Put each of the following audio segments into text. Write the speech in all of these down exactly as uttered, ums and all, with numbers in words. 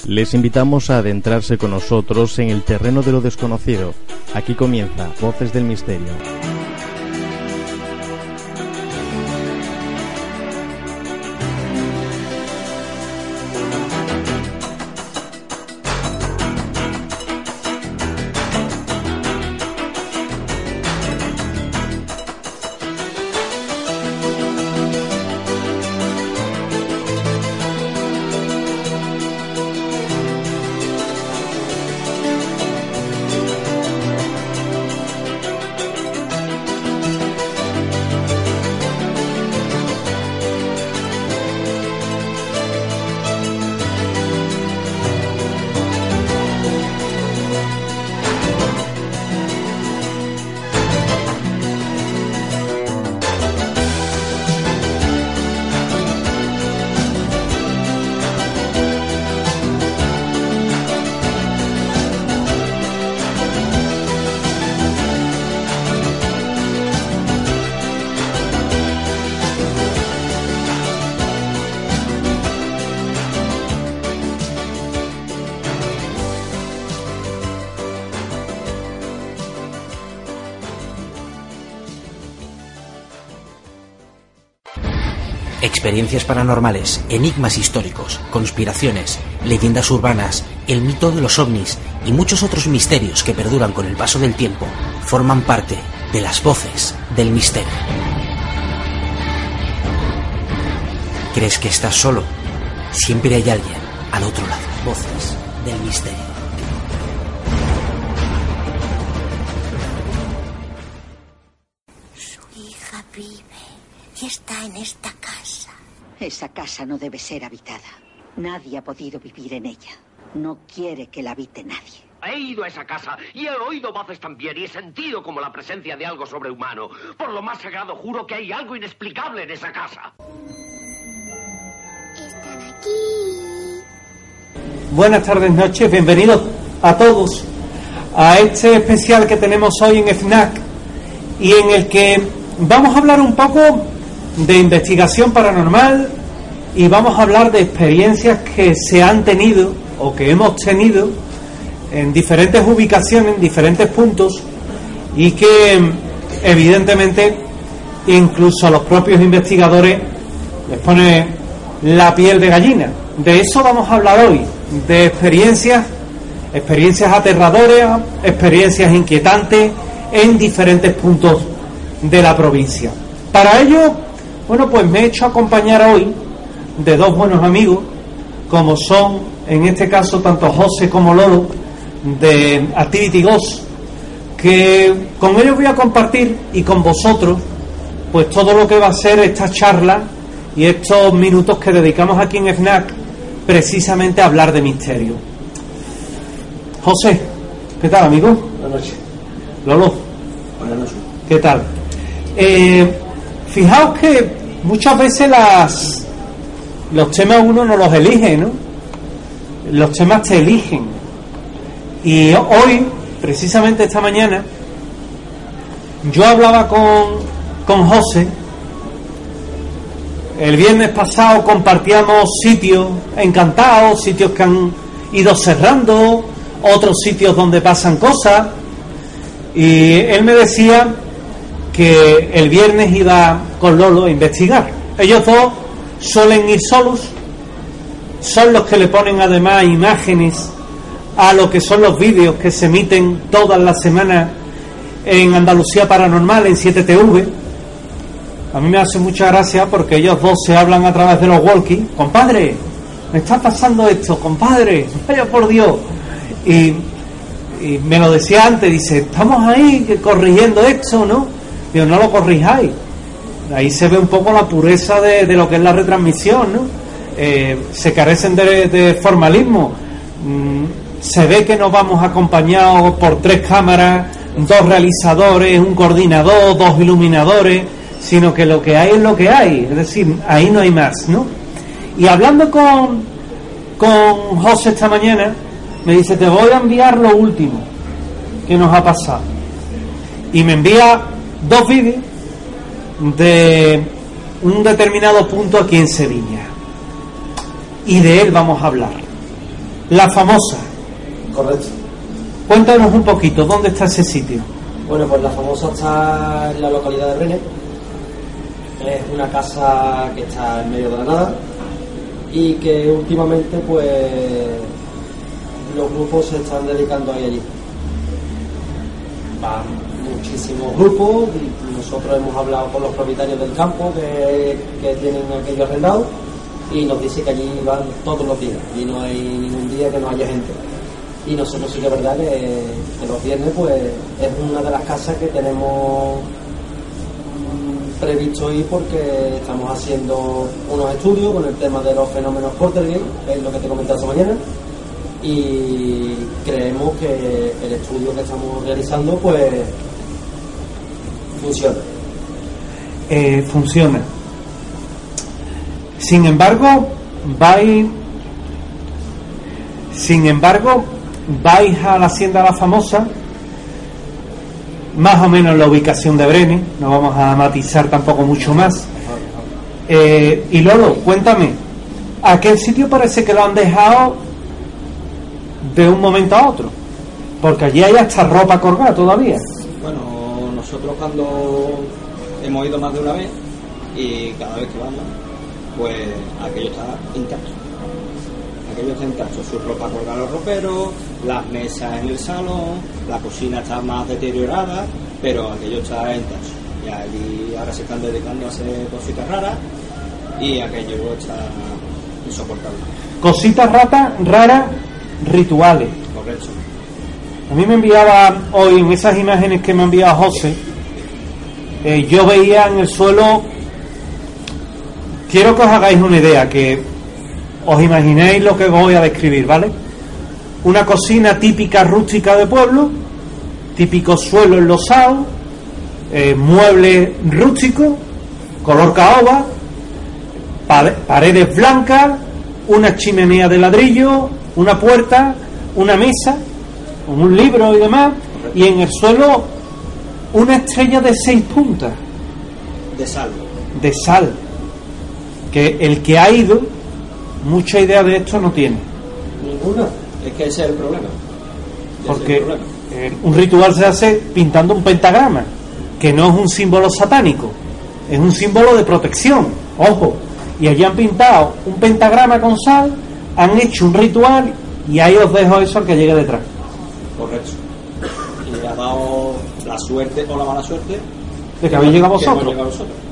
Les invitamos a adentrarse con nosotros en el terreno de lo desconocido. Aquí comienza Voces del Misterio. Experiencias paranormales, enigmas históricos, conspiraciones, leyendas urbanas, el mito de los ovnis y muchos otros misterios que perduran con el paso del tiempo forman parte de las Voces del Misterio. ¿Crees que estás solo? Siempre hay alguien al otro lado. Voces del Misterio. Su hija vive y está en esta casa. Esa casa no debe ser habitada. Nadie ha podido vivir en ella. No quiere que la habite nadie. He ido a esa casa y he oído voces también y he sentido como la presencia de algo sobrehumano. Por lo más sagrado juro que hay algo inexplicable en esa casa. Están aquí. Buenas tardes, noches, bienvenidos a todos a este especial que tenemos hoy en FNAC y en el que vamos a hablar un poco de investigación paranormal y vamos a hablar de experiencias que se han tenido o que hemos tenido en diferentes ubicaciones, en diferentes puntos y que evidentemente incluso a los propios investigadores les pone la piel de gallina. De eso vamos a hablar hoy, de experiencias, experiencias aterradoras, experiencias inquietantes en diferentes puntos de la provincia. Para ello, bueno, pues me he hecho acompañar hoy de dos buenos amigos, como son, en este caso, tanto José como Lolo, de Activity Ghost, que con ellos voy a compartir, y con vosotros, pues todo lo que va a ser esta charla y estos minutos que dedicamos aquí en FNAC, precisamente a hablar de misterio. José, ¿qué tal, amigo? Buenas noches. Lolo. Buenas noches. ¿Qué tal? Eh... Fijaos que muchas veces las los temas uno no los elige, ¿no? Los temas te eligen. Y hoy, precisamente esta mañana, yo hablaba con, con José. El viernes pasado compartíamos sitios encantados, sitios que han ido cerrando, otros sitios donde pasan cosas. Y él me decía que el viernes iba con Lolo a investigar. Ellos dos suelen ir solos, son los que le ponen además imágenes a lo que son los vídeos que se emiten todas las semanas en Andalucía Paranormal, en siete T V. A mí me hace mucha gracia porque ellos dos se hablan a través de los walkies. Compadre, me está pasando esto, compadre, vaya por Dios. Y, y me lo decía antes, dice, estamos ahí corrigiendo esto, ¿no? Digo, no lo corrijáis. Ahí se ve un poco la pureza de, de lo que es la retransmisión, ¿no? Eh, se carecen de, de formalismo. Mm, se ve que nos vamos acompañados por tres cámaras, dos realizadores, un coordinador, dos iluminadores, sino que lo que hay es lo que hay. Es decir, ahí no hay más, ¿no? Y hablando con, con José esta mañana, me dice, te voy a enviar lo último que nos ha pasado. Y me envía dos vídeos de un determinado punto aquí en Sevilla, y de él vamos a hablar. La Famosa. Correcto. Cuéntanos un poquito, ¿dónde está ese sitio? Bueno, pues La Famosa está en la localidad de Brenes. Es una casa que está en medio de la nada y que últimamente pues los grupos se están dedicando a ir allí. Van muchísimos grupos y nosotros hemos hablado con los propietarios del campo que, que tienen aquello arrendado y nos dice que allí van todos los días y no hay ningún día que no haya gente. Y nosotros sí que es verdad que, que los viernes pues es una de las casas que tenemos previsto ir porque estamos haciendo unos estudios con el tema de los fenómenos poltergeist, que es lo que te he comentado esta mañana, y creemos que el estudio que estamos realizando pues funciona. Eh, funciona. Sin embargo, vais, sin embargo, vais a la Hacienda La Famosa, más o menos la ubicación de Brenes, no vamos a matizar tampoco mucho más. Eh, y Lolo, cuéntame, aquel sitio parece que lo han dejado de un momento a otro, porque allí hay hasta ropa colgada todavía. Bueno, nosotros cuando hemos ido más de una vez y cada vez que vamos, pues aquello está intacto. Aquello está intacto, su ropa colgada en los roperos, las mesas en el salón, la cocina está más deteriorada, pero aquello está intacto. Y allí ahora se están dedicando a hacer cositas raras y aquello está insoportable. Cositas ratas, raras, rituales. Correcto. A mí me enviaba hoy, en esas imágenes que me ha enviado José, eh, yo veía en el suelo, quiero que os hagáis una idea, que os imaginéis lo que voy a describir, ¿vale? Una cocina típica rústica de pueblo, típico suelo enlosado, eh, muebles rústicos, color caoba, pare- paredes blancas, una chimenea de ladrillo, una puerta, una mesa, con un libro y demás, y en el suelo una estrella de seis puntas. De sal. De sal. Que el que ha ido, mucha idea de esto no tiene. Ninguna. Es que ese es el problema. Ese Porque es el problema. eh, un ritual se hace pintando un pentagrama, que no es un símbolo satánico, es un símbolo de protección. Ojo. Y allí han pintado un pentagrama con sal, han hecho un ritual y ahí os dejo eso al que llegue detrás. Correcto. Y le ha dado la suerte o la mala suerte De que habéis llegado que hemos vosotros. llegado nosotros.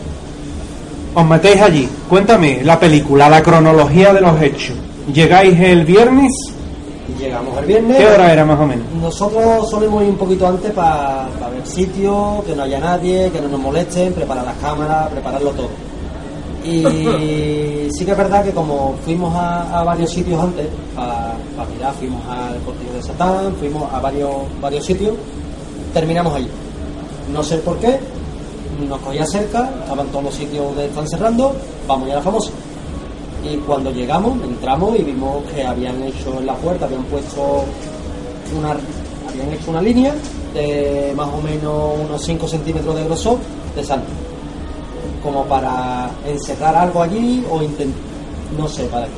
Os metéis allí. Cuéntame la película, la cronología de los hechos. Llegáis el viernes. Llegamos el viernes. ¿Qué hora era más o menos? Nosotros solemos ir un poquito antes para pa ver sitio, que no haya nadie, que no nos molesten, preparar las cámaras, prepararlo todo. Y sí que es verdad que como fuimos a, a varios sitios antes, para pa mirar, fuimos al Cortillo de Satán, fuimos a varios, varios sitios, terminamos allí. No sé por qué, nos cogía cerca, estaban todos los sitios de están cerrando, vamos ya a La Famosa. Y cuando llegamos, entramos y vimos que habían hecho en la puerta, habían puesto una, habían hecho una línea de más o menos unos cinco centímetros de grosor de sal, como para encerrar algo allí o intentar, no sé para qué.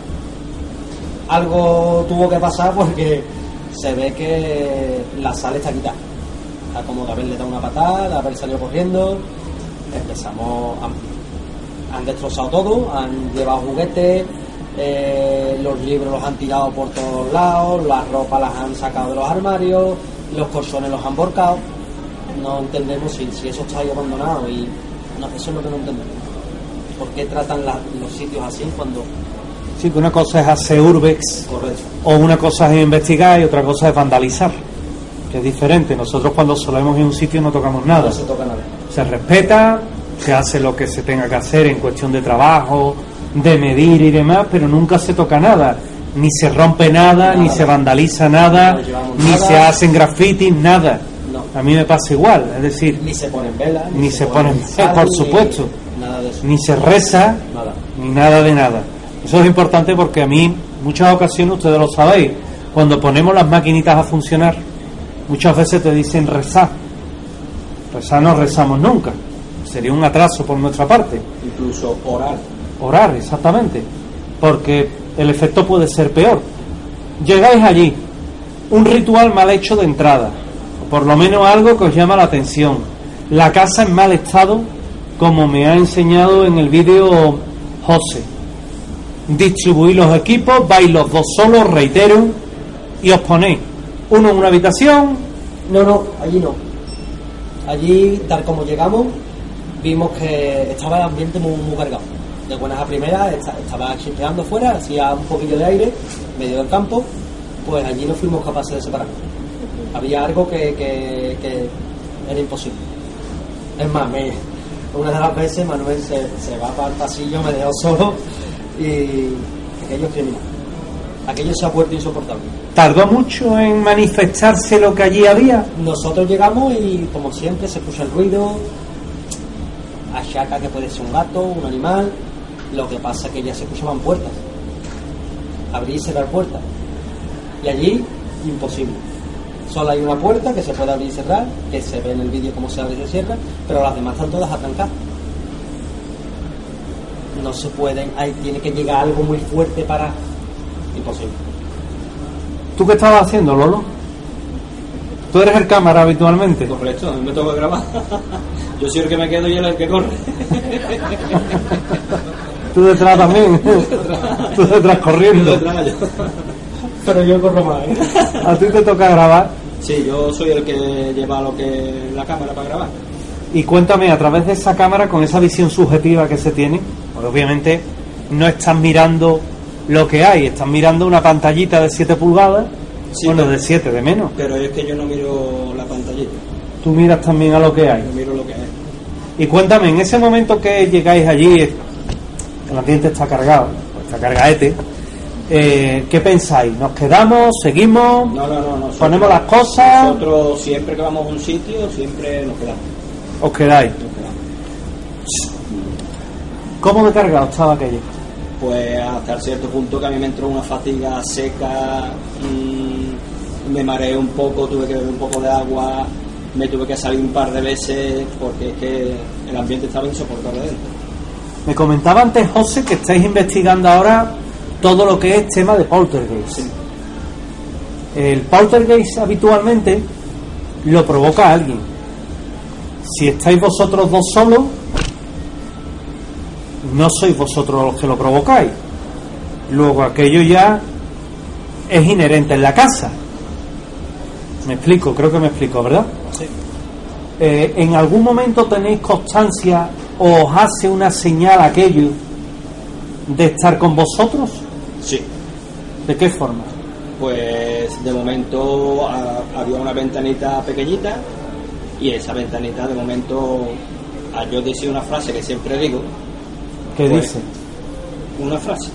Algo tuvo que pasar porque se ve que la sal está quitada. Está como de haberle dado una patada, de haber salido corriendo. Empezamos a, han destrozado todo, han llevado juguetes, eh, los libros los han tirado por todos lados, las ropas las han sacado de los armarios, los colchones los han volcado. No entendemos si, si eso está ahí abandonado y no, eso es lo que no entendemos. ¿Por qué tratan la, los sitios así cuando...? Sí, que una cosa es hacer urbex. Correcto. O una cosa es investigar y otra cosa es vandalizar, que es diferente. Nosotros cuando solemos ir a un sitio no tocamos nada. No se toca nada. Se respeta, se hace lo que se tenga que hacer en cuestión de trabajo, de medir y demás, pero nunca se toca nada. Ni se rompe nada, Nada. ni se vandaliza nada, No llevamos ni nada. se hacen grafitis, nada. No. A mí me pasa igual, es decir, Ni se ponen velas, Ni se ponen sal, por ni supuesto. Nada de eso. ni se reza, Nada. ni nada de nada. Eso es importante porque a mí, muchas ocasiones, ustedes lo sabéis, cuando ponemos las maquinitas a funcionar, muchas veces te dicen rezar. Rezar no rezamos nunca. Sería un atraso por nuestra parte. Incluso orar. Orar, exactamente. Porque el efecto puede ser peor. Llegáis allí, un ritual mal hecho de entrada, o por lo menos algo que os llama la atención. La casa en mal estado, como me ha enseñado en el vídeo José. Distribuís los equipos, vais los dos solos, reitero, y os ponéis uno en una habitación. No, no, allí no. Allí, tal como llegamos, vimos que estaba el ambiente muy, muy cargado. De buenas a primeras, estaba chispeando fuera, hacía un poquillo de aire, medio del campo, pues allí no fuimos capaces de separarnos. Había algo que, que, que era imposible. Es más, me, una de las veces Manuel se, se va para el pasillo, me dejó solo y aquello es criminal. Aquello se ha vuelto insoportable. ¿Tardó mucho en manifestarse lo que allí había? Nosotros llegamos y, como siempre, se puso el ruido, achaca que puede ser un gato, un animal. Lo que pasa es que ya se escuchaban puertas, abrir y cerrar puertas, y allí imposible. Solo hay una puerta que se puede abrir y cerrar, que se ve en el vídeo cómo se abre y se cierra, pero las demás están todas atrancadas. No se pueden, ahí tiene que llegar algo muy fuerte para... Imposible. ¿Tú qué estabas haciendo, Lolo? ¿Tú eres el cámara habitualmente? Correcto, a mí me toca grabar. Yo soy el que me quedo y él es el que corre. Tú detrás también. Tú detrás corriendo. Yo detrás, yo. Pero yo corro más, ¿eh? ¿A ti te toca grabar? Sí, yo soy el que lleva lo que la cámara para grabar. Y cuéntame, a través de esa cámara, con esa visión subjetiva que se tiene, pues obviamente no estás mirando lo que hay, estás mirando una pantallita de siete pulgadas, sí, bueno, pero, de siete, de menos. Pero es que yo no miro la pantallita. Tú miras también a lo que hay. Yo miro lo que hay. Y cuéntame, en ese momento que llegáis allí, el ambiente está cargado, está cargaete, eh, ¿qué pensáis? ¿Nos quedamos? ¿Seguimos? No, no, no. Nosotros, ¿ponemos las cosas? Nosotros siempre que vamos a un sitio, siempre nos quedamos. ¿Os quedáis? Nos quedamos. ¿Cómo de cargado estaba aquello? Pues hasta cierto punto que a mí me entró una fatiga seca, mmm, me mareé un poco, tuve que beber un poco de agua, me tuve que salir un par de veces porque es que el ambiente estaba insoportable dentro. Me comentaba antes, José, que estáis investigando ahora todo lo que es tema de poltergeist. Sí. El poltergeist habitualmente lo provoca alguien. Si estáis vosotros dos solos, no sois vosotros los que lo provocáis. Luego aquello ya es inherente en la casa. Me explico, creo que me explico, ¿verdad? Sí. Eh, ¿En algún momento tenéis constancia o os hace una señal aquello de estar con vosotros? Sí. ¿De qué forma? Pues de momento a, había una ventanita pequeñita y esa ventanita de momento, al yo decir una frase que siempre digo. ¿Qué pues, dice? Una frase.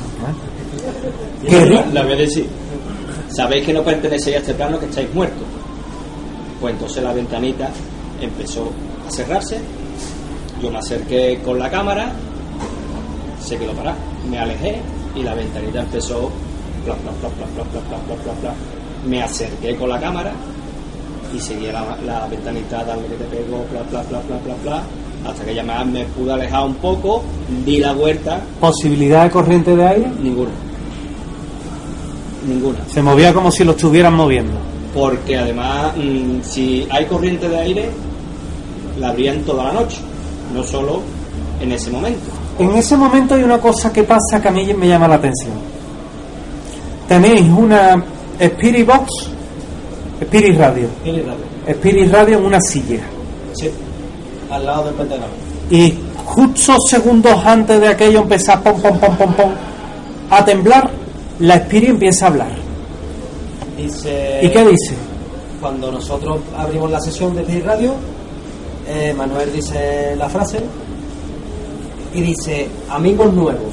¿Qué la, dice? la voy a decir. Sabéis que no pertenecéis a este plano, que estáis muertos. Pues entonces la ventanita empezó a cerrarse. Yo me acerqué con la cámara, se quedó parada, me alejé y la ventanita empezó pla, pla, pla, pla, pla, pla, pla, pla, pla, pla. Me acerqué con la cámara y seguía la, la ventanita dando que te pego, pla, pla, pla, pla, pla, pla, hasta que ya me, me pude alejar un poco, di la vuelta. ¿Posibilidad de corriente de aire? Ninguna. Ninguna. Se movía como si lo estuvieran moviendo. Porque además, mmm, si hay corriente de aire, la habrían toda la noche, no solo en ese momento. En ese momento hay una cosa que pasa que a mí me llama la atención. Tenéis una Spirit Box, Spirit Radio, Spirit Radio. Spirit Radio en una silla. Sí, al lado del pentagrama. Y justo segundos antes de aquello empezar pom, pom, pom, pom, pom, a temblar, la Spirit empieza a hablar. Dice, ¿Y qué dice? Cuando nosotros abrimos la sesión de Spirit Radio, eh, Manuel dice la frase y dice: amigos nuevos.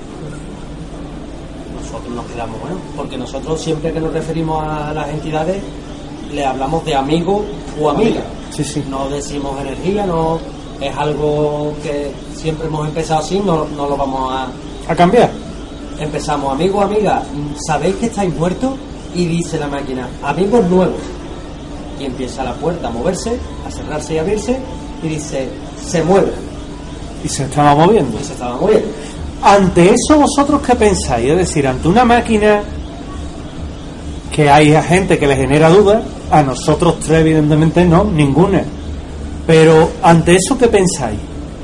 Nosotros nos quedamos, bueno, porque nosotros siempre que nos referimos a las entidades le hablamos de amigo o amiga. Sí, sí. No decimos energía, no es algo que siempre hemos empezado así, no, no lo vamos a ¿A cambiar? Empezamos, amigo, amiga, ¿sabéis que estáis muertos? Y dice la máquina, amigos nuevos. Y empieza la puerta a moverse, a cerrarse y abrirse, y dice, se mueve. Y se estaba moviendo. Y se estaba moviendo. Ante eso, ¿vosotros qué pensáis? Es decir, ante una máquina que hay gente que le genera dudas, a nosotros tres evidentemente no, ninguna. Pero ante eso, ¿qué pensáis?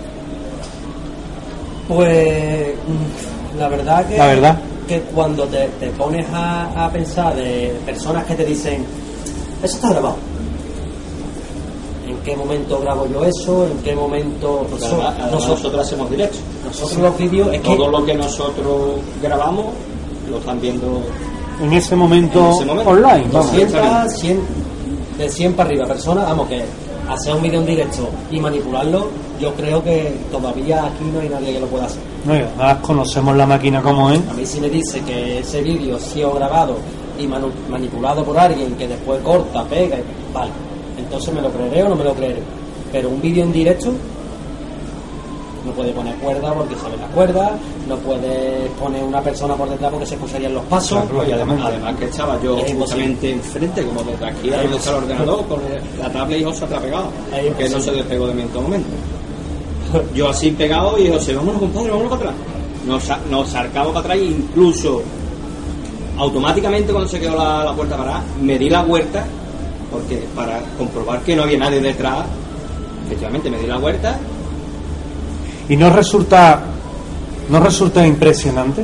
Pues la verdad que, la verdad. que cuando te, te pones a, a pensar de personas que te dicen, eso está grabado. ¿En qué momento grabo yo eso? ¿En qué momento...? Nosotros, nosotros, nosotros hacemos directo. Nosotros sí. Los vídeos... Es Todo que lo que nosotros grabamos lo están viendo... En ese momento, en ese momento online. Vamos. doscientos, cien, de cien para arriba personas, vamos, que hacer un vídeo en directo y manipularlo, yo creo que todavía aquí no hay nadie que lo pueda hacer. No, y además conocemos la máquina como es. A mí si me dice que ese vídeo ha sido grabado y manu- manipulado por alguien que después corta, pega, y, vale, entonces me lo creeré o no me lo creeré. Pero un vídeo en directo no puede poner cuerda porque se ve la cuerda, no puede poner una persona por detrás porque se escucharían los pasos. Claro, y además, además que estaba yo justamente enfrente, como desde aquí a donde está el ordenador, con la tablet y José atrás pegado, que no se despegó de mí en todo momento. Yo así pegado y José, vámonos compadre, vámonos para atrás. Nos, nos sarcamos para atrás e incluso automáticamente cuando se quedó la, la puerta parada, me di la vuelta porque para comprobar que no había nadie detrás, efectivamente me di la vuelta. Y no resulta no resulta impresionante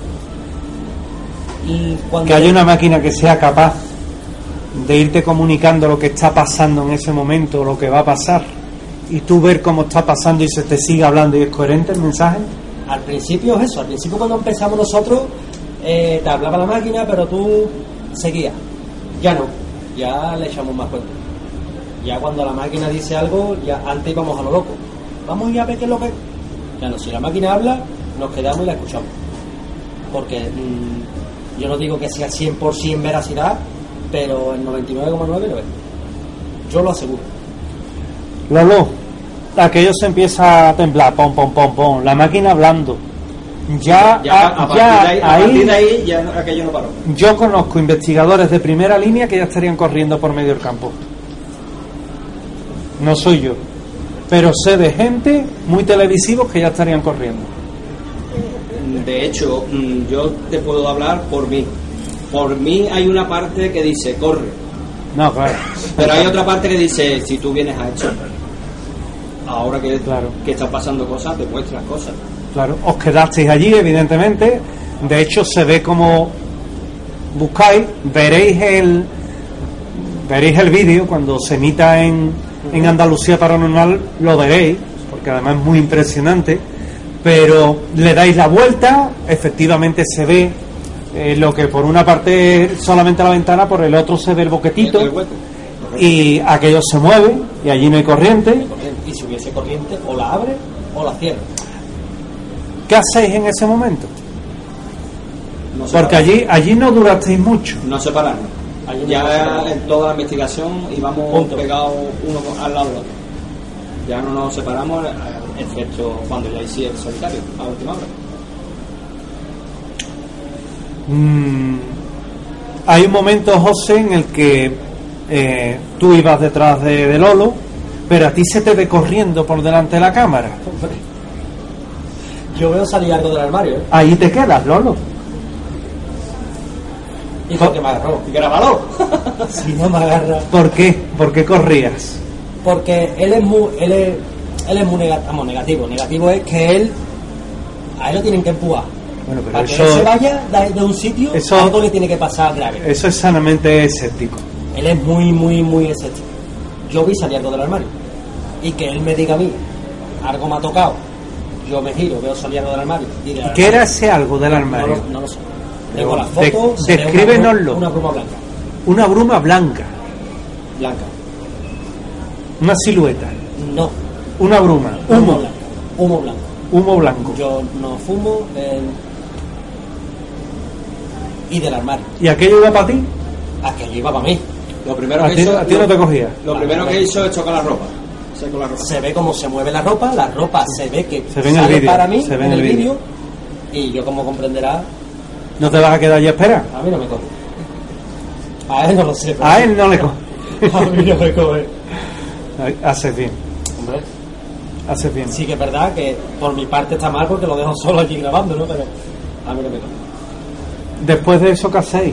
y cuando que haya una máquina que sea capaz de irte comunicando lo que está pasando en ese momento, lo que va a pasar, y tú ver cómo está pasando y se te sigue hablando y es coherente el mensaje. Al principio es eso, al principio cuando empezamos nosotros eh, te hablaba la máquina pero tú seguías, ya no, ya le echamos más cuenta. Ya cuando la máquina dice algo, ya antes íbamos a lo loco, vamos a ir a ver qué es lo que... Ya no, si la máquina habla, nos quedamos y la escuchamos. Porque mmm, yo no digo que sea cien por ciento veracidad, pero el noventa y nueve coma nueve lo es. Yo lo aseguro. Lolo, aquello se empieza a temblar, pom, pom, pom, pom, la máquina hablando. Ya, ya, a, a, partir ya de ahí, a ahí, partir de ahí ya aquello no paró. Yo conozco investigadores de primera línea que ya estarían corriendo por medio del campo. No soy yo, pero sé de gente muy televisivos que ya estarían corriendo. De hecho, yo te puedo hablar por mí. Por mí hay una parte que dice corre. No, claro. Pero hay otra parte que dice si tú vienes a esto. Ahora que, claro. que están pasando cosas, te muestras cosas. Claro, os quedasteis allí, evidentemente. De hecho, se ve como buscáis, veréis el veréis el vídeo cuando se emita en, en Andalucía Paranormal, lo veréis, porque además es muy impresionante. Pero le dais la vuelta, efectivamente se ve eh, lo que por una parte solamente la ventana, por el otro se ve el boquetito, el, el hueco, y aquello se mueve y allí no hay corriente. Y si hubiese corriente, o la abre o la cierra. ¿Qué hacéis en ese momento? No porque allí allí no durasteis mucho. No separarnos. Allí ya en toda la investigación íbamos Punto. pegados uno al lado del otro. Ya no nos separamos, excepto cuando ya hice el solitario, a última hora. Mm, hay un momento, José, en el que eh, tú ibas detrás de, de Lolo, pero a ti se te ve corriendo por delante de la cámara. Yo veo salir algo del armario, ¿eh? Ahí te quedas, Lolo. ¿Y por qué me agarró? ¡Grábalo! Si no me agarra. ¿Por qué? ¿Por qué corrías? Porque él es muy él es, él es muy negativo, negativo. Negativo es que él a él lo tienen que empujar. Bueno, pero para eso, que él se vaya de, de un sitio, eso, algo le tiene que pasar grave. Eso es sanamente escéptico. Él es muy, muy, muy escéptico. Yo vi salir algo del armario y que él me diga a mí, algo me ha tocado, yo me giro, veo salir algo del armario. Y de ¿Qué era ese algo del armario? No, no lo sé. Tengo las fotos. De, descríbenoslo. Una, una bruma blanca. Una bruma blanca. Blanca. Una silueta. No. Una bruma. Humo blanco. Humo blanco. Humo blanco. Yo no fumo. Eh... Y del armario. ¿Y aquello iba para ti? Aquello iba para mí. Lo primero a que ti, hizo, a ti no te cogía. Lo primero que hizo es chocar la ropa. Se, la ropa. se ve cómo se mueve la ropa. La ropa se ve que se ve en sale el vídeo, para mí se ve en el vídeo. vídeo. Y yo, como comprenderá, ¿no te vas a quedar allí a esperar? A mí no me coge. A él no lo sé. A él no le coge. A mí no me coge. Haces bien. Hombre. Haces bien. Sí que es verdad que por mi parte está mal porque lo dejo solo allí grabando, ¿no? Pero a mí no me coge. Después de eso, ¿qué hacéis?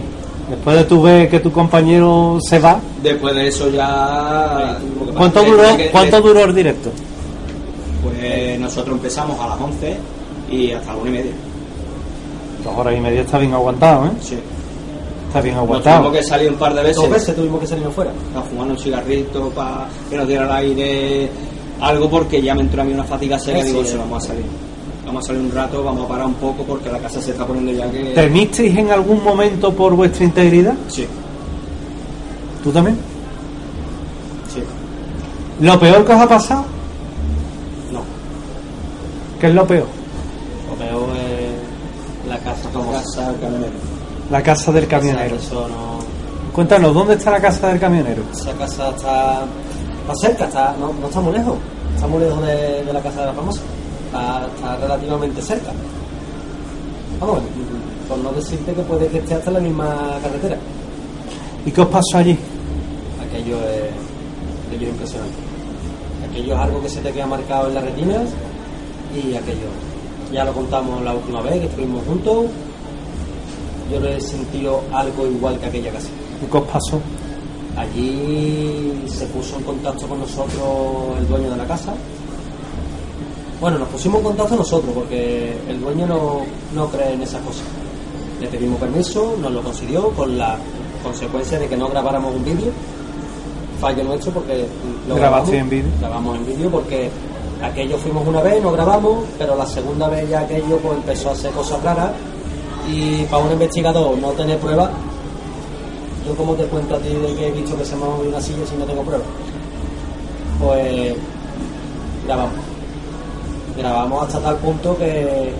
Después de tú ver que tu compañero se va. Después de eso ya... ¿Cuánto duró, ¿cuánto duró el directo? Pues nosotros empezamos a las once y hasta las una y media. Dos horas y media está bien aguantado, ¿eh? Sí. Está bien Nos aguantado. tuvimos que salir un par de veces. Dos veces tuvimos que salirnos fuera. A fumar un cigarrito para que nos diera el aire, algo, porque ya me entró a mí una fatiga seca. Sí, y digo, sí, se vamos a salir. Vamos a salir un rato, vamos a parar un poco porque la casa se está poniendo ya que... ¿Temisteis en algún momento por vuestra integridad? Sí, ¿Tú también? sí. ¿Lo peor que os ha pasado? No. ¿Qué es lo peor? Lo peor es la casa como La casa del camionero. La casa del camionero. Eso no... Cuéntanos, ¿dónde está la casa del camionero? Esa casa está, está cerca, está, no, no está muy lejos. Está muy lejos de, de la casa de la famosa. Está, está relativamente cerca. Vamos, por no decirte que puede que esté hasta la misma carretera. ¿Y qué os pasó allí? Aquello es, aquello es impresionante. Aquello es algo que se te queda marcado en las retinas y aquello, ya lo contamos la última vez que estuvimos juntos. Yo lo he sentido algo igual que aquella casa. ¿Y qué os pasó? Allí se puso en contacto con nosotros el dueño de la casa. Bueno, nos pusimos en contacto nosotros porque el dueño no, no cree en esas cosas. Le pedimos permiso, nos lo consiguió con la consecuencia de que no grabáramos un vídeo. Fallo nuestro porque lo grabamos ¿Grabaste en vídeo? Grabamos en vídeo porque aquello fuimos una vez, no grabamos, pero la segunda vez ya aquello pues empezó a hacer cosas raras y para un investigador no tener pruebas. Yo como te cuento a ti de que he visto que se me ha movido una silla si no tengo pruebas. Pues grabamos. Grabamos hasta tal punto que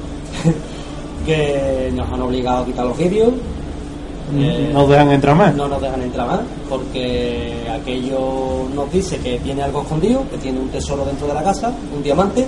que nos han obligado a quitar los vídeos. Eh, ¿Nos dejan entrar más? No nos dejan entrar más porque aquello nos dice que tiene algo escondido, que tiene un tesoro dentro de la casa, un diamante,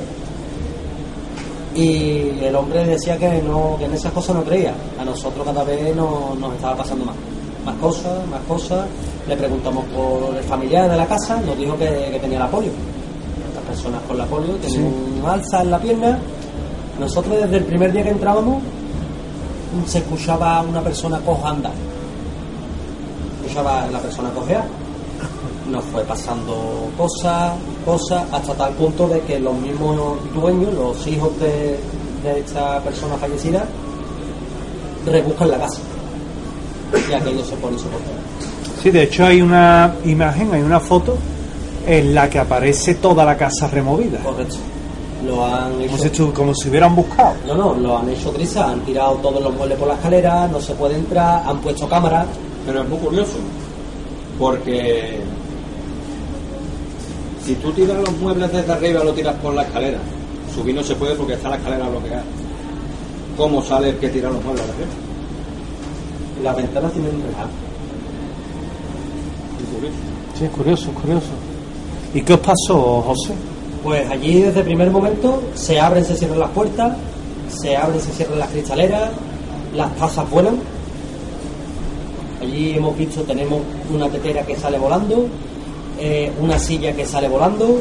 y el hombre decía que no, que en esas cosas no creía. A nosotros cada vez no, nos estaba pasando más más cosas, más cosas. Le preguntamos por el familiar de la casa, nos dijo que, que tenía la polio. Las personas con la polio tienen sí. un alza en la pierna. Nosotros desde el primer día que entrábamos se escuchaba una persona coja andar, escuchaba la persona cojear. Nos fue pasando cosas, cosas, hasta tal punto de que los mismos dueños, los hijos de, de esta persona fallecida, rebuscan la casa y aquello se pone insoportable. Sí, de hecho hay una imagen, hay una foto en la que aparece toda la casa removida. Correcto. Lo han hecho... Como si, estu- como si hubieran buscado. No, no, lo han hecho trizas, han tirado todos los muebles por la escalera, no se puede entrar, han puesto cámaras. Pero es muy curioso, porque si tú tiras los muebles desde arriba, lo tiras por la escalera. Subir no se puede porque está la escalera bloqueada. ¿Cómo sale el que tira los muebles de arriba? Las ventanas tienen rejas. Muy curioso. Sí, es curioso, es curioso. ¿Y qué os pasó, José? Pues allí desde el primer momento se abren, se cierran las puertas, se abren, se cierran las cristaleras, las tazas vuelan. Allí hemos visto, tenemos una tetera que sale volando, eh, una silla que sale volando,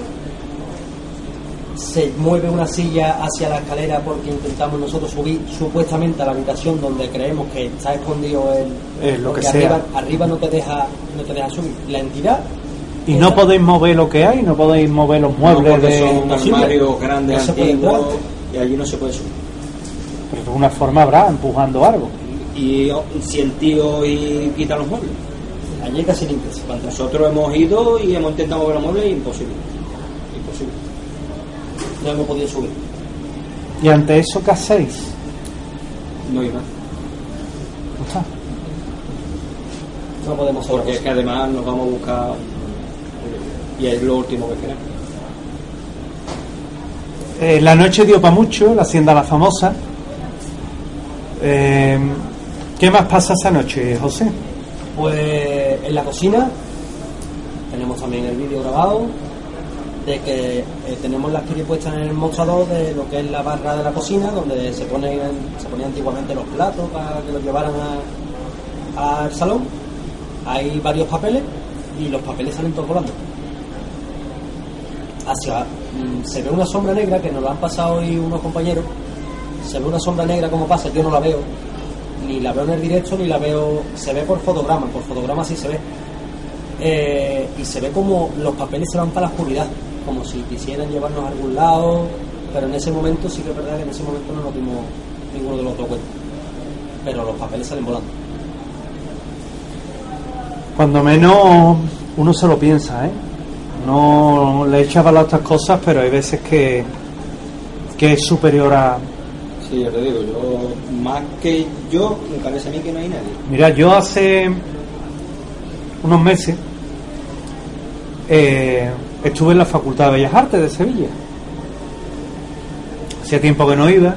se mueve una silla hacia la escalera porque intentamos nosotros subir supuestamente a la habitación donde creemos que está escondido el, Eh, lo que arriba, sea. arriba no te deja, no te deja subir. La entidad Y no podéis mover lo que hay, no podéis mover los muebles, no, porque de... son armarios grandes, no se puede antiguos, entrar. y allí no se puede subir. Pero de alguna forma habrá empujando algo. Y oh, si el tío y quita los muebles. allí casi limpio. Nosotros hemos ido y hemos intentado mover los muebles y imposible. Imposible. No hemos podido subir. ¿Y ante eso qué hacéis? No hay más. Ajá. No podemos hacer Porque es que además nos vamos a buscar y es lo último que queremos. Eh, la noche dio para mucho, la hacienda La Famosa. Eh, ¿Qué más pasa esa noche, José? Pues en la cocina tenemos también el vídeo grabado de que eh, tenemos las kiris puestas en el mostrador de lo que es la barra de la cocina, donde se ponen se ponían antiguamente los platos para que los llevaran a, al salón. Hay varios papeles y los papeles salen todos volando. Hacia mm, se ve una sombra negra que nos lo han pasado hoy unos compañeros. Se ve una sombra negra como pasa, yo no la veo. ni la veo en el directo ni la veo, se ve por fotograma, por fotograma sí se ve, eh, y se ve como los papeles se van para la oscuridad, como si quisieran llevarnos a algún lado, pero en ese momento sí que es verdad que en ese momento no nos dimos ninguno de los dos cuenta, pero los papeles salen volando. Cuando menos uno se lo piensa, ¿eh? No le echa para otras cosas, pero hay veces que que es superior a... Sí, yo te digo, yo más que yo, me parece a mí que no hay nadie. Mira, yo hace unos meses eh, estuve en la Facultad de Bellas Artes de Sevilla. Hacía tiempo que no iba.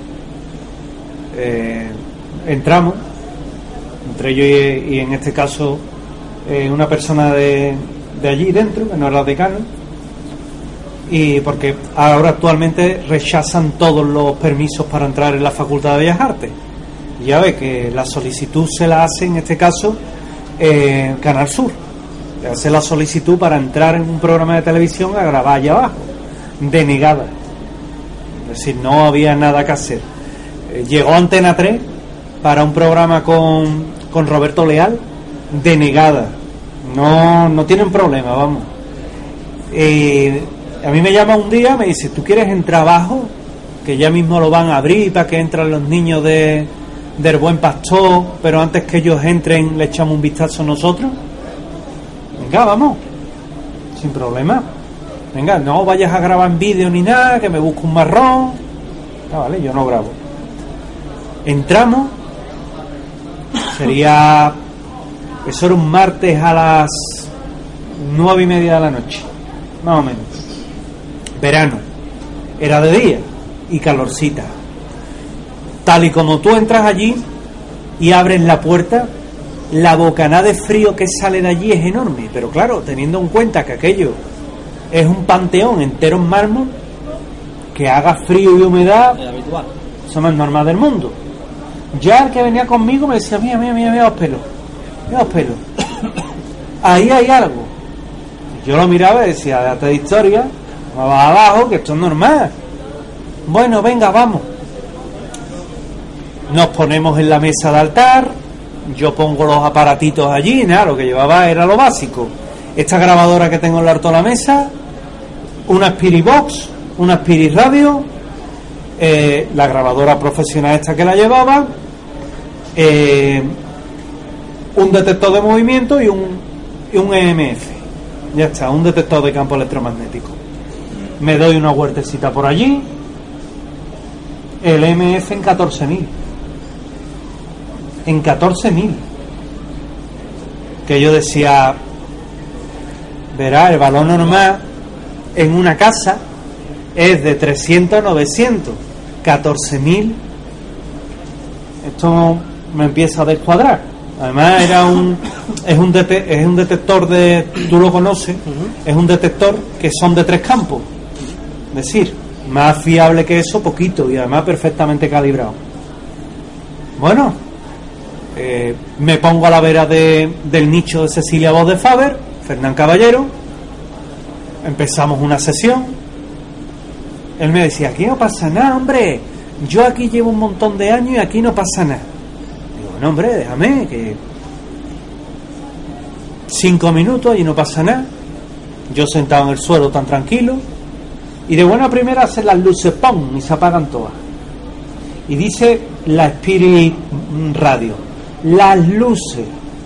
Eh, entramos, entre yo y, y en este caso eh, una persona de, de allí dentro, que no era decano, y porque ahora actualmente rechazan todos los permisos para entrar en la Facultad de Bellas Artes. Ya ve que la solicitud se la hace en este caso eh, Canal Sur, le hace la solicitud para entrar en un programa de televisión a grabar allá abajo, denegada, es decir, no había nada que hacer. Eh, llegó Antena tres para un programa con, con Roberto Leal, denegada, no, no tienen problema, vamos. eh, A mí me llama un día, me dice, ¿tú quieres entrar abajo? Que ya mismo lo van a abrir para que entren los niños de del Buen Pastor, pero antes que ellos entren le echamos un vistazo nosotros. Venga, vamos, sin problema. Venga, no vayas a grabar en vídeo ni nada, que me busco un marrón. Ah, vale, yo no grabo. Entramos, sería... Eso era un martes a las nueve y media de la noche, más o menos. Verano, era de día y calorcita. Tal y como tú entras allí y abres la puerta, la bocanada de frío que sale de allí es enorme, pero claro, teniendo en cuenta que aquello es un panteón entero en mármol, que haga frío y humedad, Es habitual. eso no es normal del mundo. Ya el que venía conmigo me decía, mira, mira, mira, mira los pelos, mira los pelos, ahí hay algo. Yo lo miraba y decía, déjate de historia, va abajo, que esto es normal. Bueno, venga, vamos. Nos ponemos en la mesa de altar, yo pongo los aparatitos allí, nada, lo que llevaba era lo básico. Esta grabadora que tengo en la alto de la mesa, una Spirit Box, una Spirit Radio, eh, la grabadora profesional esta que la llevaba, eh, un detector de movimiento y un, y un E M F. Ya está, un detector de campo electromagnético. Me doy una huertecita por allí, el E M F en catorce mil. En catorce mil. Que yo decía, verá, el valor normal en una casa es de trescientos a novecientos. catorce mil. Esto me empieza a descuadrar. Además era un es un dete, es un detector de, tú lo conoces, uh-huh. Es un detector que son de tres campos. Es decir, más fiable que eso, poquito, y además perfectamente calibrado. Bueno, eh, me pongo a la vera de, del nicho de Cecilia Voz de Faber, Fernán Caballero, empezamos una sesión. Él me decía, aquí no pasa nada, hombre, yo aquí llevo un montón de años y aquí no pasa nada. Digo, no, hombre, déjame, que cinco minutos y no pasa nada. Yo sentado en el suelo tan tranquilo, y de buena primera hacen las luces, ¡pum!, y se apagan todas. Y dice la Spirit Radio, las luces.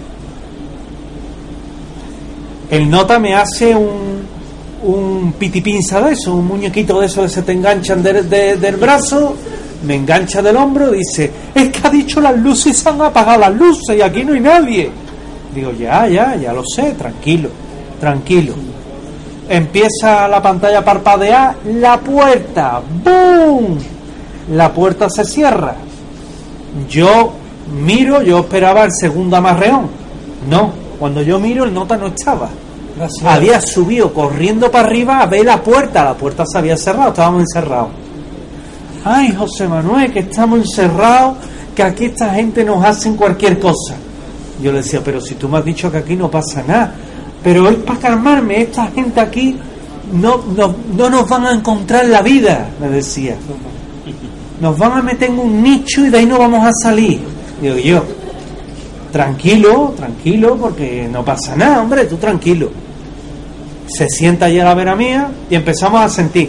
El nota me hace un un pitipinza de eso, un muñequito de eso que se te enganchan de, de, del brazo, me engancha del hombro, dice, es que ha dicho las luces, se han apagado las luces y aquí no hay nadie. Digo, ya, ya, ya lo sé, tranquilo, tranquilo. Empieza la pantalla a parpadear, la puerta, ¡boom!, la puerta se cierra. Yo miro, yo esperaba el segundo amarreón. No, cuando yo miro el nota no estaba. Gracias. Había subido corriendo para arriba a ver la puerta, la puerta se había cerrado, estábamos encerrados. Ay, José Manuel, que estamos encerrados, que aquí esta gente nos hacen cualquier cosa. Yo le decía, pero si tú me has dicho que aquí no pasa nada, pero es para calmarme, esta gente aquí no, no, no nos van a encontrar la vida, me decía. Nos van a meter en un nicho y de ahí no vamos a salir. Digo yo, tranquilo, tranquilo, porque no pasa nada, hombre, tú tranquilo. Se sienta allí a la vera mía y empezamos a sentir.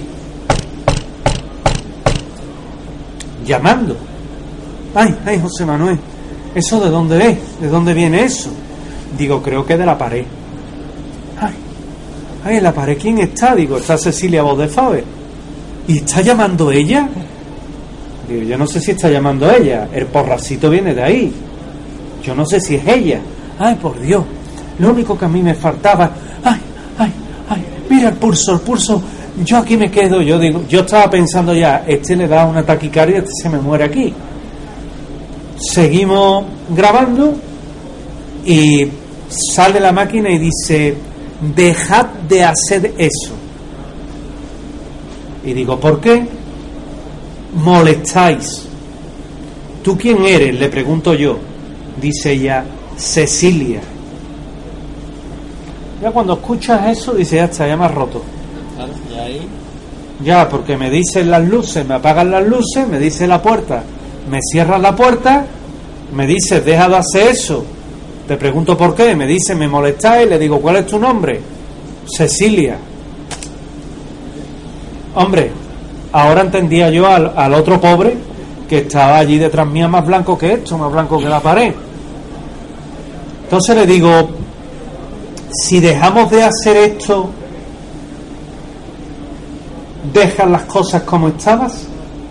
Llamando. Ay, ay, José Manuel, ¿eso de dónde es? ¿De dónde viene eso? Digo, creo que de la pared. Ay, ay, en la pared, ¿quién está? Digo, está Cecilia Voz de Faber. ¿Y está llamando ella? Digo, yo no sé si está llamando ella. El porracito viene de ahí. Yo no sé si es ella. Ay, por Dios. Lo único que a mí me faltaba. Ay, ay, ay. Mira el pulso, el pulso. Yo aquí me quedo. Yo digo, yo estaba pensando ya, este le da una taquicardia, este se me muere aquí. Seguimos grabando y sale la máquina y dice, dejad de hacer eso. Y digo, ¿por qué? Molestáis. ¿Tú quién eres? Le pregunto yo. Dice ella, Cecilia. Ya cuando escuchas eso, dice, ya está, ya me has roto. Claro, y ahí... Ya, porque me dicen las luces, me apagan las luces, me dice la puerta, me cierran la puerta, me dice, deja de hacer eso. Te pregunto por qué, me dice, me molestáis, le digo, ¿cuál es tu nombre? Cecilia. Hombre, ahora entendía yo al, al otro pobre que estaba allí detrás mía, más blanco que esto, más blanco que la pared. Entonces le digo, si dejamos de hacer esto, ¿dejas las cosas como estabas?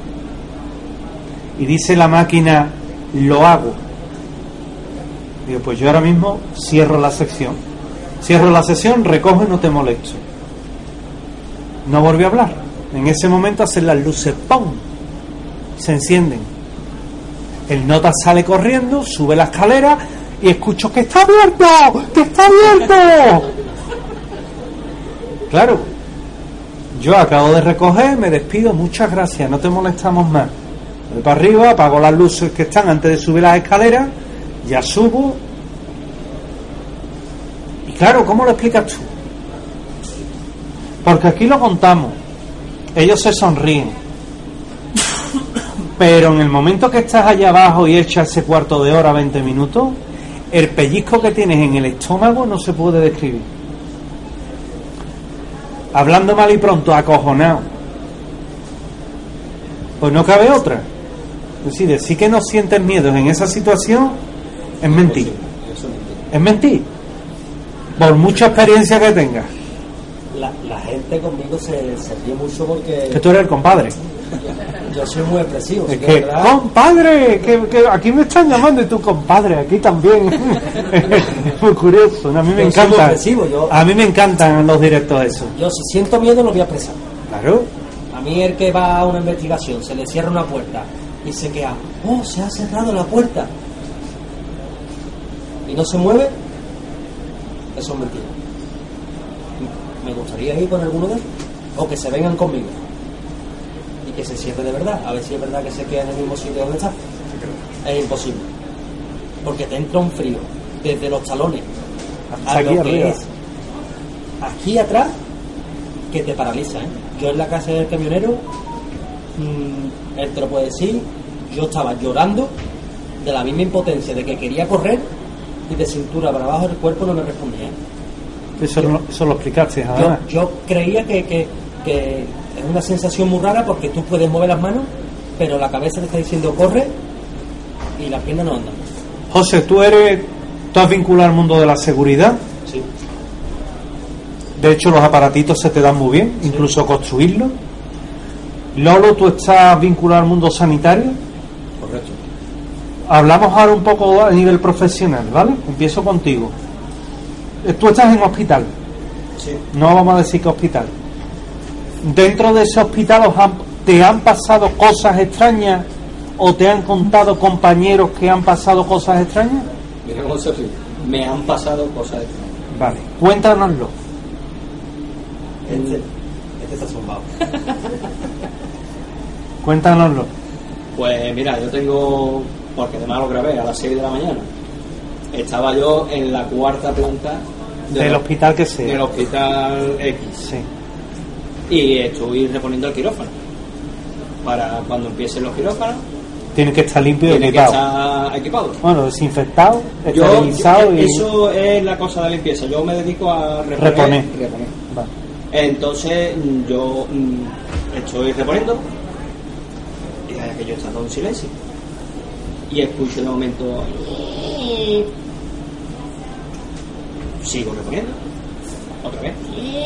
Y dice la máquina, lo hago. Digo, pues yo ahora mismo cierro la sección. Cierro la sesión, recojo y no te molesto. No volvió a hablar. En ese momento hacen las luces, ¡pum!, se encienden. El nota sale corriendo, sube la escalera y escucho que está abierto, que está abierto. Claro, yo acabo de recoger, me despido, muchas gracias, no te molestamos más. Voy para arriba, apago las luces que están antes de subir las escaleras, ya subo. Y claro, ¿cómo lo explicas tú? Porque aquí lo contamos, ellos se sonríen, pero en el momento que estás allá abajo y echas ese cuarto de hora, veinte minutos, el pellizco que tienes en el estómago no se puede describir. Hablando mal y pronto, acojonado. Pues no cabe otra. Es decir, decir que no sientes miedo en esa situación es mentir. Es mentir. Por mucha experiencia que tengas. La, la gente conmigo se, se ríe mucho porque... Que tú eres el compadre. Yo soy muy expresivo. Es ¿sí? que, ¿verdad? compadre, que, que aquí me están llamando y tú, compadre, aquí también. Es muy curioso, a mí me Yo soy muy encanta. expresivo, yo- A mí me encantan los directos esos. Yo si siento miedo lo voy a expresar. Claro. A mí el que va a una investigación, se le cierra una puerta y se queda, oh, se ha cerrado la puerta. Y no se mueve, eso es mentira. Me gustaría ir con alguno de ellos, o que se vengan conmigo. Y que se cierre de verdad, a ver si es verdad que se queda en el mismo sitio donde está. Es imposible. Porque te entra un frío, desde los talones Hasta a aquí lo que arriba. es aquí atrás, que te paraliza, ¿eh? Yo en la casa del camionero, mmm, él te lo puede decir, yo estaba llorando de la misma impotencia de que quería correr y de cintura para abajo el cuerpo no me respondía. Eso, Yo- lo, eso lo explicaste, Yo, además. yo creía que, que, que es una sensación muy rara porque tú puedes mover las manos, pero la cabeza te está diciendo corre y las piernas no andan. José, tú eres... ¿Tú has vinculado al mundo de la seguridad? Sí. De hecho, los aparatitos se te dan muy bien, sí. Incluso construirlos. Lolo, ¿tú estás vinculado al mundo sanitario? Correcto. Hablamos ahora un poco a nivel profesional, ¿vale? Empiezo contigo. Tú estás en hospital. Sí. No vamos a decir que hospital. Dentro de ese hospital os han- ¿te han pasado cosas extrañas o te han contado compañeros que han pasado cosas extrañas? Mira cómo se ríe. Me han pasado cosas extrañas. Vale, cuéntanoslo. Este, este está zumbado. Cuéntanoslo. Pues mira, yo tengo, porque además lo grabé a las seis de la mañana. Estaba yo en la cuarta planta Del del hospital que sea. del hospital X. Sí. Y estuve reponiendo el quirófano. Para cuando empiecen los quirófanos, Tiene que estar limpio y tiene que equipado. estar equipado. Bueno, desinfectado, Yo, esterilizado yo- y... eso es la cosa de limpieza. Yo me dedico a reponer. Reponer. reponer. Vale. Entonces mm, yo mm, estoy reponiendo y hay aquello está todo en silencio y escucho de momento, sigo reponiendo otra vez.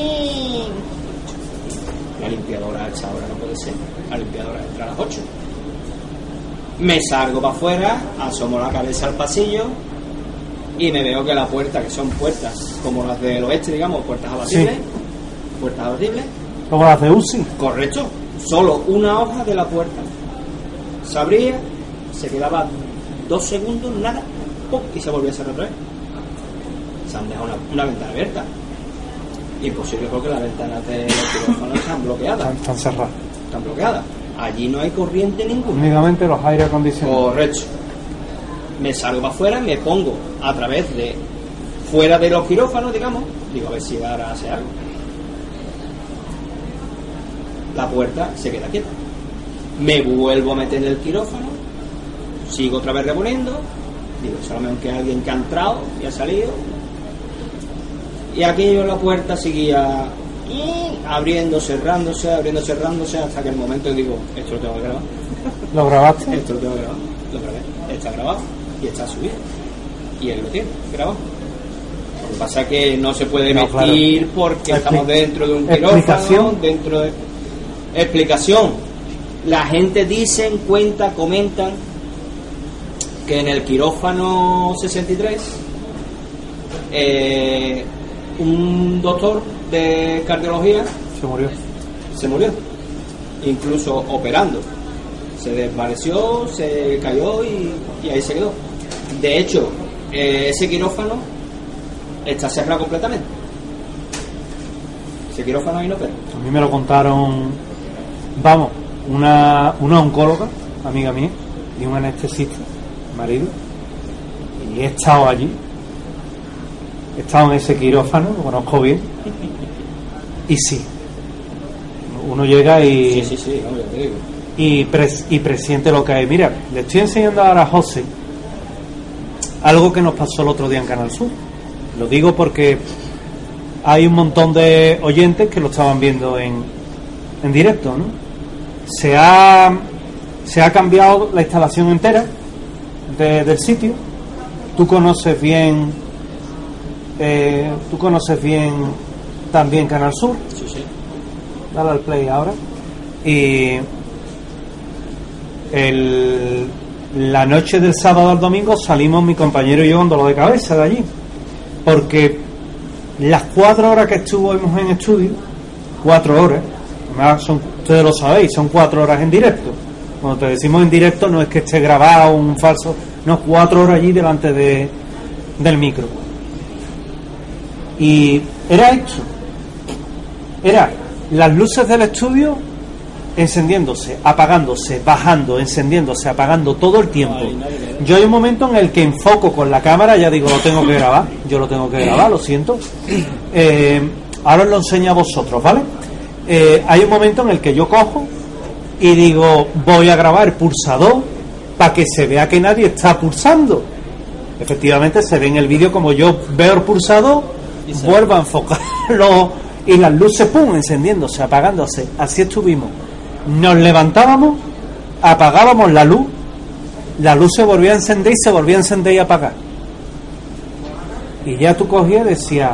La limpiadora a esta hora no puede ser, la limpiadora entra a las ocho. Me salgo para afuera, asomo la cabeza al pasillo y me veo que la puerta, que son puertas como las del oeste, digamos, puertas abatibles, Sí. puertas abatibles, Como las de U C I. correcto, solo una hoja de la puerta se abría, se quedaba dos segundos, nada, ¡pum! Y se volvía a cerrar otra vez. Se han dejado una, una ventana abierta. Imposible porque las ventanas de los quirófanos están bloqueadas. Están, están cerradas. Están bloqueadas. Allí no hay corriente ninguna. Únicamente los aire acondicionados. Correcto. Me salgo para afuera, me pongo a través de fuera de los quirófanos, digamos, digo a ver si ahora hace algo. La puerta se queda quieta. Me vuelvo a meter en el quirófano, sigo otra vez reponiendo, digo, solamente que alguien que ha entrado y ha salido. Y aquello la puerta seguía abriendo, cerrándose, abriendo, cerrándose, hasta que el momento digo, esto lo tengo que grabar. ¿Lo grabaste? Esto lo tengo que grabar, lo grabé, está grabado y está subido. Y él lo tiene grabado. Lo que pasa es que no se puede No, emitir claro. porque Expli- estamos dentro de un explicación. quirófano, dentro de... Explicación. La gente dice, cuenta, comentan que en el quirófano sesenta y tres eh, un doctor de cardiología Se murió. se murió, incluso operando. Se desvaneció, se cayó y, y ahí se quedó. De hecho, eh, ese quirófano está cerrado completamente. Ese quirófano ahí no opera. A mí me lo contaron, vamos, una, una oncóloga, amiga mía, y un anestesista, marido, y he estado allí, he estado en ese quirófano, lo conozco bien, y sí, uno llega y, Sí, sí, sí, no, ya te digo. y, pres- y presiente lo que hay. Mira, le estoy enseñando ahora a José algo que nos pasó el otro día en Canal Sur. Lo digo porque hay un montón de oyentes que lo estaban viendo en, en directo, ¿no? Se ha, se ha cambiado la instalación entera de- del sitio. Tú conoces bien, eh, tú conoces bien también Canal Sur. Sí, sí. Dale al play ahora. Y el, la noche del sábado al domingo salimos mi compañero y yo con dolor de cabeza de allí, porque las cuatro horas que estuvimos en estudio, cuatro horas, además son, ustedes lo sabéis, son cuatro horas en directo. Cuando te decimos en directo no es que esté grabado un falso, no, cuatro horas allí delante de, del micro. Y era esto, era las luces del estudio encendiéndose, apagándose, bajando, encendiéndose, apagando todo el tiempo. Yo hay un momento en el que enfoco con la cámara, ya digo, lo tengo que grabar, yo lo tengo que grabar, lo siento. Eh, ahora os lo enseño a vosotros, ¿vale? Eh, hay un momento en el que yo cojo y digo, voy a grabar pulsador para que se vea que nadie está pulsando. Efectivamente se ve en el vídeo como yo veo el pulsador, vuelvo a enfocarlo y las luces, pum, encendiéndose, apagándose. Así estuvimos. Nos levantábamos, apagábamos la luz, la luz se volvía a encender y se volvía a encender y apagar. Y ya tú cogías y decías,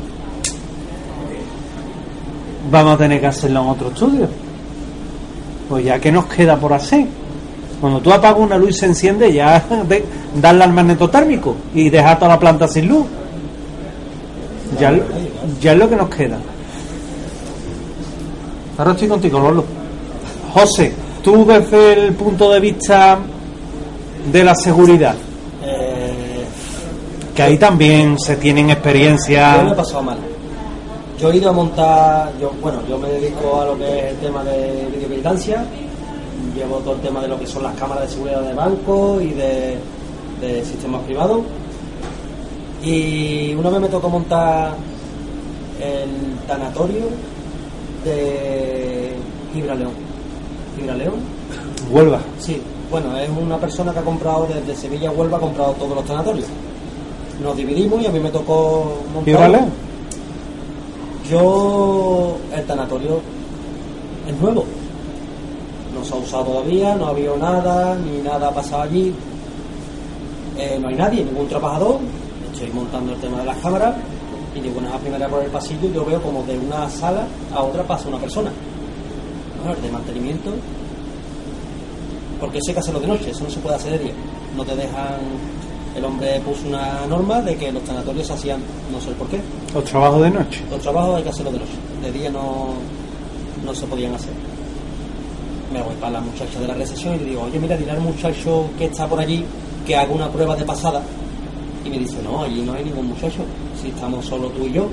vamos a tener que hacerlo en otro estudio. Pues ya que nos queda por hacer. Cuando tú apagas una luz y se enciende, ya de, darle al magnetotérmico y dejar toda la planta sin luz. Ya, ya es lo que nos queda. Ahora estoy contigo, Lolo. José, tú desde el punto de vista de la seguridad, Eh, que ahí también se tienen yo lo he experiencias. pasado mal. Yo he ido a montar, yo bueno, yo me dedico a lo que es el tema de videovigilancia, llevo todo el tema de lo que son las cámaras de seguridad de bancos y de, de sistemas privados. Y una vez me tocó montar el tanatorio de Gibraleón. Gibraleón, Huelva. sí, bueno, es una persona que ha comprado desde Sevilla a Huelva, ha comprado todos los tanatorios. Nos dividimos y a mí me tocó montar. Yo, el tanatorio es nuevo, no se ha usado todavía, no ha habido nada, ni nada ha pasado allí. Eh, no hay nadie, ningún trabajador. Estoy montando el tema de las cámaras y digo, una primera por el pasillo y yo veo como de una sala a otra pasa una persona. Bueno, el de mantenimiento, porque eso hay que hacerlo de noche, eso no se puede hacer de día. No te dejan. El hombre puso una norma de que los tanatorios se hacían, no sé por qué. Los trabajos de noche. Los trabajos hay que hacerlo de noche. De día no, no se podían hacer. Me voy para la muchacha de la recepción y le digo, oye, mira, dile al muchacho que está por allí que haga una prueba de pasada. Y me dice, no, allí no hay ningún muchacho, si estamos solo tú y yo.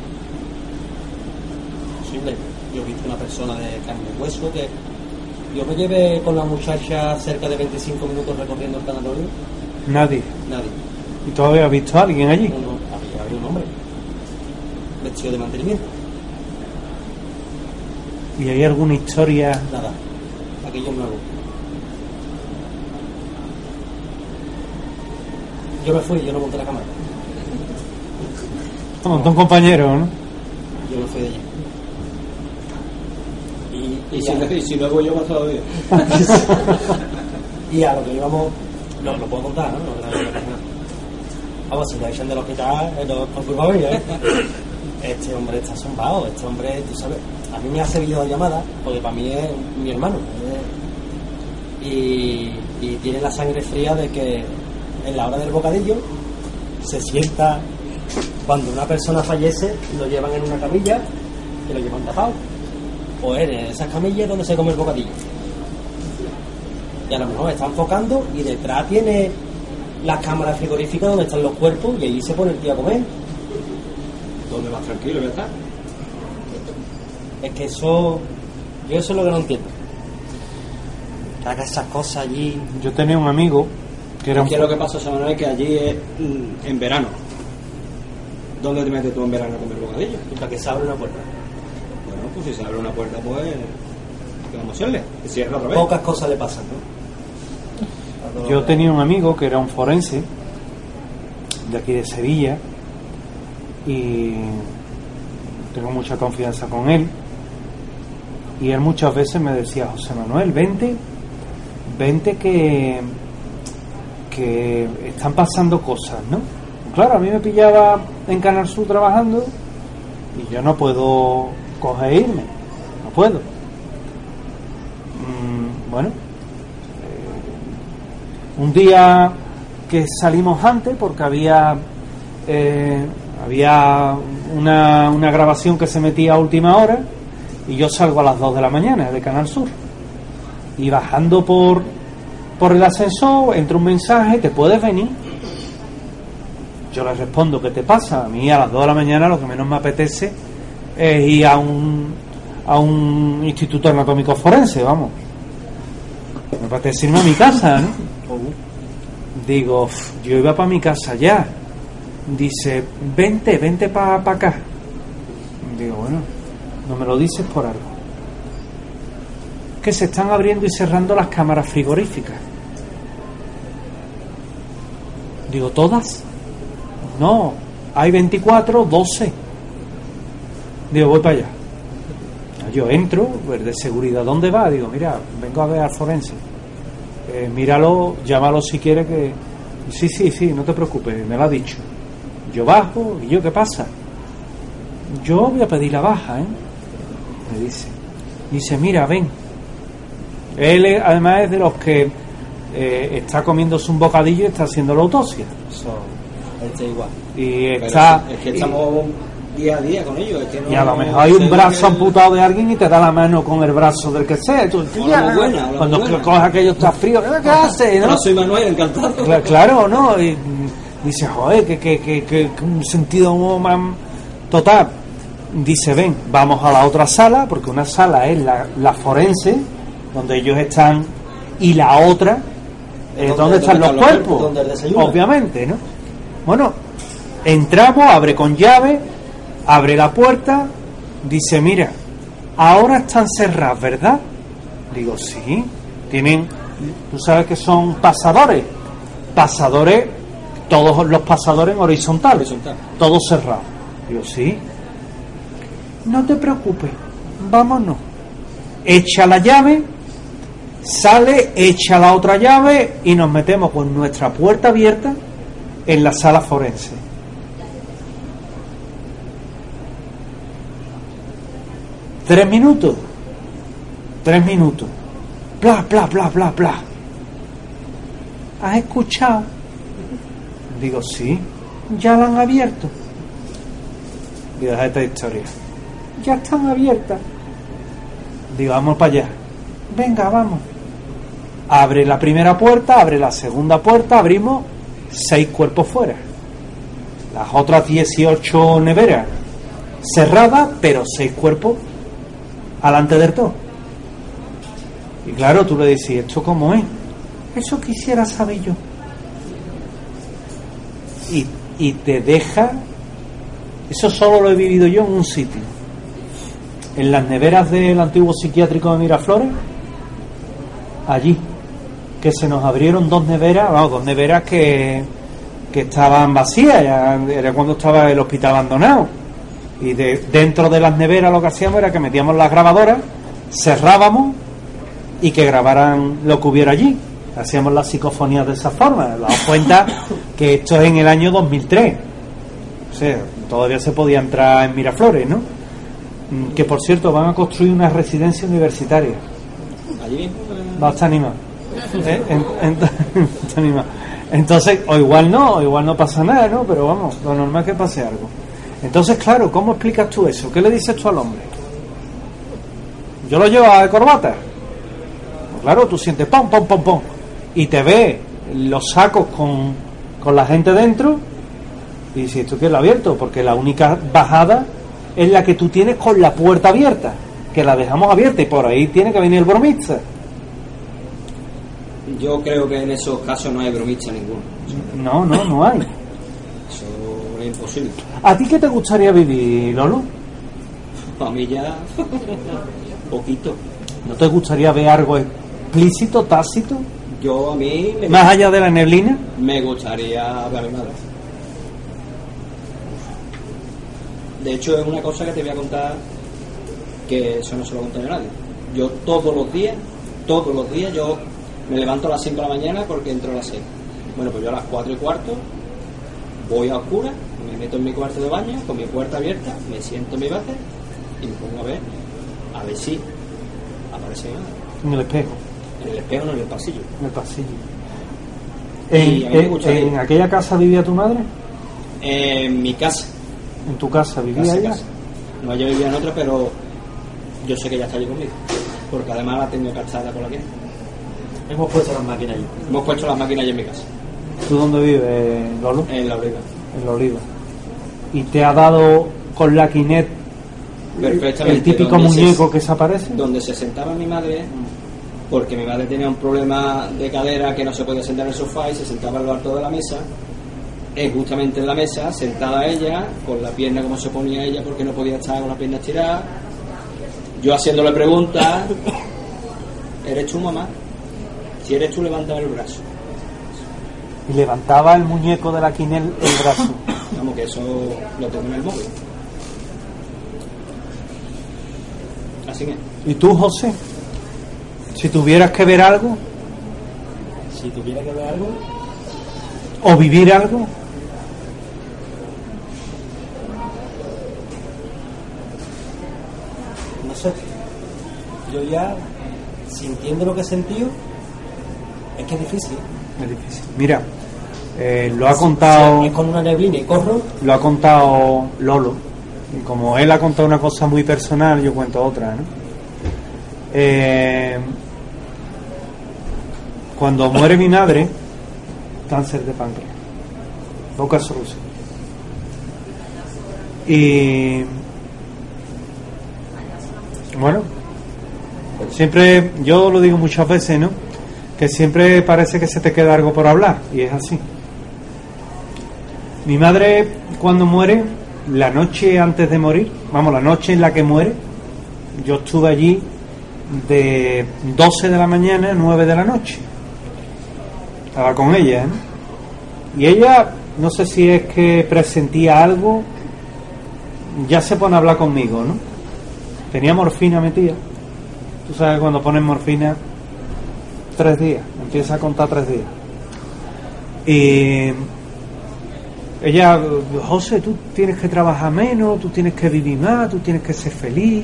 Posible. Yo he visto una persona de carne y hueso que yo me llevé con la muchacha cerca de veinticinco minutos recorriendo el tanatorio. Nadie. Nadie. ¿Y tú habías visto a alguien allí? No, no, había, había un hombre vestido de mantenimiento. ¿Y hay alguna historia? Nada, aquello es nuevo. Yo me fui, yo no monté la cámara. Te montó un compañero, ¿no? Yo me fui de allí. Y, Y, y, si, a, no- y si no voy yo más todavía. y a lo que íbamos, no lo puedo contar, ¿no? No, no, no, no, no. Vamos, si lo echan del hospital, eh, no es por culpa mía, ¿eh? Este hombre está zumbado, este hombre, tú sabes, a mí me hace videollamada, porque para mí es mi hermano. ¿eh? Y, y tiene la sangre fría de que en la hora del bocadillo se sienta, cuando una persona fallece, lo llevan en una camilla y lo llevan tapado. O en esas camillas donde se come el bocadillo. Y a lo mejor está enfocando y detrás tiene las cámaras frigoríficas donde están los cuerpos y ahí se pone el tío a comer. ¿Dónde vas tranquilo? Ya está. Es que eso, yo eso es lo que no entiendo. Que haga esas cosas allí. Yo tenía un amigo que era un... ¿Qué es lo que pasa, Samuel? Que allí es mm, en verano. ¿Dónde te metes tú en verano a comer bocadillo? Y para que se abra una puerta. Bueno, pues si se abre una puerta, pues... ¿qué vamos a hacerle? Que cierra otra vez. Pocas cosas le pasan, ¿no? Yo tenía un amigo que era un forense de aquí de Sevilla y tengo mucha confianza con él, y él muchas veces me decía, José Manuel, vente vente que que están pasando cosas, ¿no? Claro, a mí me pillaba en Canal Sur trabajando y yo no puedo coger e irme, no puedo. Mm, bueno, un día que salimos antes porque había eh, había una, una grabación que se metía a última hora y yo salgo a las dos de la mañana de Canal Sur y bajando por por el ascensor entra un mensaje, ¿te puedes venir? Yo le respondo, ¿qué te pasa? A mí a las dos de la mañana lo que menos me apetece es ir a un a un instituto anatómico forense, vamos, me apetece irme a mi casa, ¿no? Digo, yo iba para mi casa ya. Dice, vente, vente para pa acá. Digo, bueno, no me lo dices por algo. Que se están abriendo y cerrando las cámaras frigoríficas. Digo, ¿todas? No, hay veinticuatro, doce. Digo, voy para allá. Yo entro, pues de seguridad, ¿dónde va? Digo, mira, vengo a ver al forense. Eh, míralo, llámalo si quiere que... Sí, sí, sí, no te preocupes, me lo ha dicho. Yo bajo, ¿y yo qué pasa? Yo voy a pedir la baja, ¿eh? Me dice. Dice, mira, ven. Él es, además es de los que eh, está comiéndose un bocadillo y está haciendo la autopsia. Eso, este igual. Y Pero está... es que estamos día a día con ellos. Es que no, Y a lo mejor hay un brazo amputado de alguien y te da la mano con el brazo del que sea. Tú, O la muy buena, o la cuando muy buena. coges aquello está frío, ¿qué haces? ¿No? No, soy Manuel, encantado. Cla- Claro, ¿no? Y dice, joder, que, que, que, que, que un sentido más total. Dice, ven, vamos a la otra sala, porque una sala es la, la forense, donde ellos están, y la otra es Donde- donde están donde los están los cuerpos, cuerpos, donde el desayuno. obviamente, ¿no? Bueno, entramos, abre con llave, abre la puerta, dice, mira, ahora están cerradas, ¿verdad? Digo, sí, tienen Tú sabes que son pasadores. Pasadores, todos los pasadores en horizontal, Horizontal. todos cerrados. Digo, sí. No te preocupes, vámonos. Echa la llave, sale, echa la otra llave y nos metemos con nuestra puerta abierta en la sala forense. Tres minutos. Tres minutos. Bla, bla, bla, bla, bla. ¿Has escuchado? Digo, sí. Ya la han abierto. Digo, deja esta historia. Ya están abiertas. Digo, vamos para allá. Venga, vamos. Abre la primera puerta, abre la segunda puerta, abrimos seis cuerpos fuera. Las otras dieciocho neveras cerradas, pero seis cuerpos alante del todo. Y claro, tú le dices, ¿esto cómo es? Eso quisiera saber yo. Y, y te deja... Eso solo lo he vivido yo en un sitio. En las neveras del antiguo psiquiátrico de Miraflores, allí, que se nos abrieron dos neveras, vamos, dos neveras que, que estaban vacías, ya era cuando estaba el hospital abandonado. Y de, dentro de las neveras lo que hacíamos era que metíamos las grabadoras, cerrábamos y que grabaran lo que hubiera allí. Hacíamos las psicofonías de esa forma. Daos cuenta que esto es en el año dos mil tres. O sea, todavía se podía entrar en Miraflores, ¿no? Que por cierto van a construir una residencia universitaria. Allí Va a estar animado. ¿Eh? En, en, está animado. Entonces, o igual no, o igual no pasa nada, ¿no? Pero vamos, lo normal es que pase algo. Entonces, claro, ¿cómo explicas tú eso? ¿Qué le dices tú al hombre? Yo lo llevo a corbata. Pues claro, tú sientes pom, pom, pom, pom. Y te ves los sacos con, con la gente dentro. Y dices, ¿esto qué es lo abierto? Porque la única bajada es la que tú tienes con la puerta abierta, que la dejamos abierta y por ahí tiene que venir el bromista. Yo creo que en esos casos no hay bromista ninguno. No, no, no hay. Eso es imposible. ¿A ti qué te gustaría vivir, Lolo? A mí ya poquito. ¿No te gustaría ver algo explícito, tácito? Yo a mí me, Más allá de la neblina. me gustaría ver a mi madre. De hecho es una cosa que te voy a contar, que eso no se lo conté a nadie. Yo todos los días, todos los días yo me levanto a las cinco de la mañana porque entro a las seis. Bueno, pues yo a las cuatro y cuarto voy a oscuras, me meto en mi cuarto de baño con mi puerta abierta, me siento en mi base y me pongo a ver, a ver si aparece mi madre. En el espejo, En el espejo, no en el pasillo. en el pasillo. Y a ¿En, mí me en, gustaría- en aquella casa vivía tu madre? En mi casa. ¿En tu casa vivía Casa, ella? casa. No, ella vivía en otra, pero yo sé que ella está allí conmigo. Porque además la tengo casada con la que Hemos puesto las máquinas allí. hemos puesto las máquinas allí en mi casa, ¿Tú dónde vives, Lolo? en la Oliva. En la Oliva. ¿Y te ha dado con la Kinect Perfectamente. el típico donde muñeco se, que se aparece? donde se sentaba mi madre, porque mi madre tenía un problema de cadera que no se podía sentar en el sofá y se sentaba en lo alto de la mesa. Es justamente en la mesa, sentada ella, con la pierna como se ponía ella porque no podía estar con la pierna estirada. Yo haciéndole preguntas. ¿Eres tú, mamá? Si eres tú, levántame el brazo. Y levantaba el muñeco de la Kinect el brazo. Vamos, que eso lo tengo en el móvil. Así que, ¿Y tú, José? Si tuvieras que ver algo Si tuviera que ver algo, o vivir algo, no sé. Yo ya, sintiendo lo que he sentido, es que es difícil. es difícil. Mira, eh, lo ha contado, Si es con una neblina y corro, lo ha contado Lolo. Y como él ha contado una cosa muy personal, yo cuento otra, ¿no? Eh, cuando muere mi madre, cáncer de páncreas, boca solución. Y bueno, siempre, yo lo digo muchas veces, ¿no? Que siempre parece que se te queda algo por hablar, y es así. Mi madre, cuando muere, la noche antes de morir, vamos, la noche en la que muere, yo estuve allí de doce de la mañana a nueve de la noche. estaba con ella, ¿eh? Y ella, no sé si es que presentía algo, ya se pone a hablar conmigo, ¿no? Tenía morfina metida. Tú sabes, cuando pones morfina, tres días, empieza a contar tres días. Y ella, José, tú tienes que trabajar menos, tú tienes que vivir más, tú tienes que ser feliz.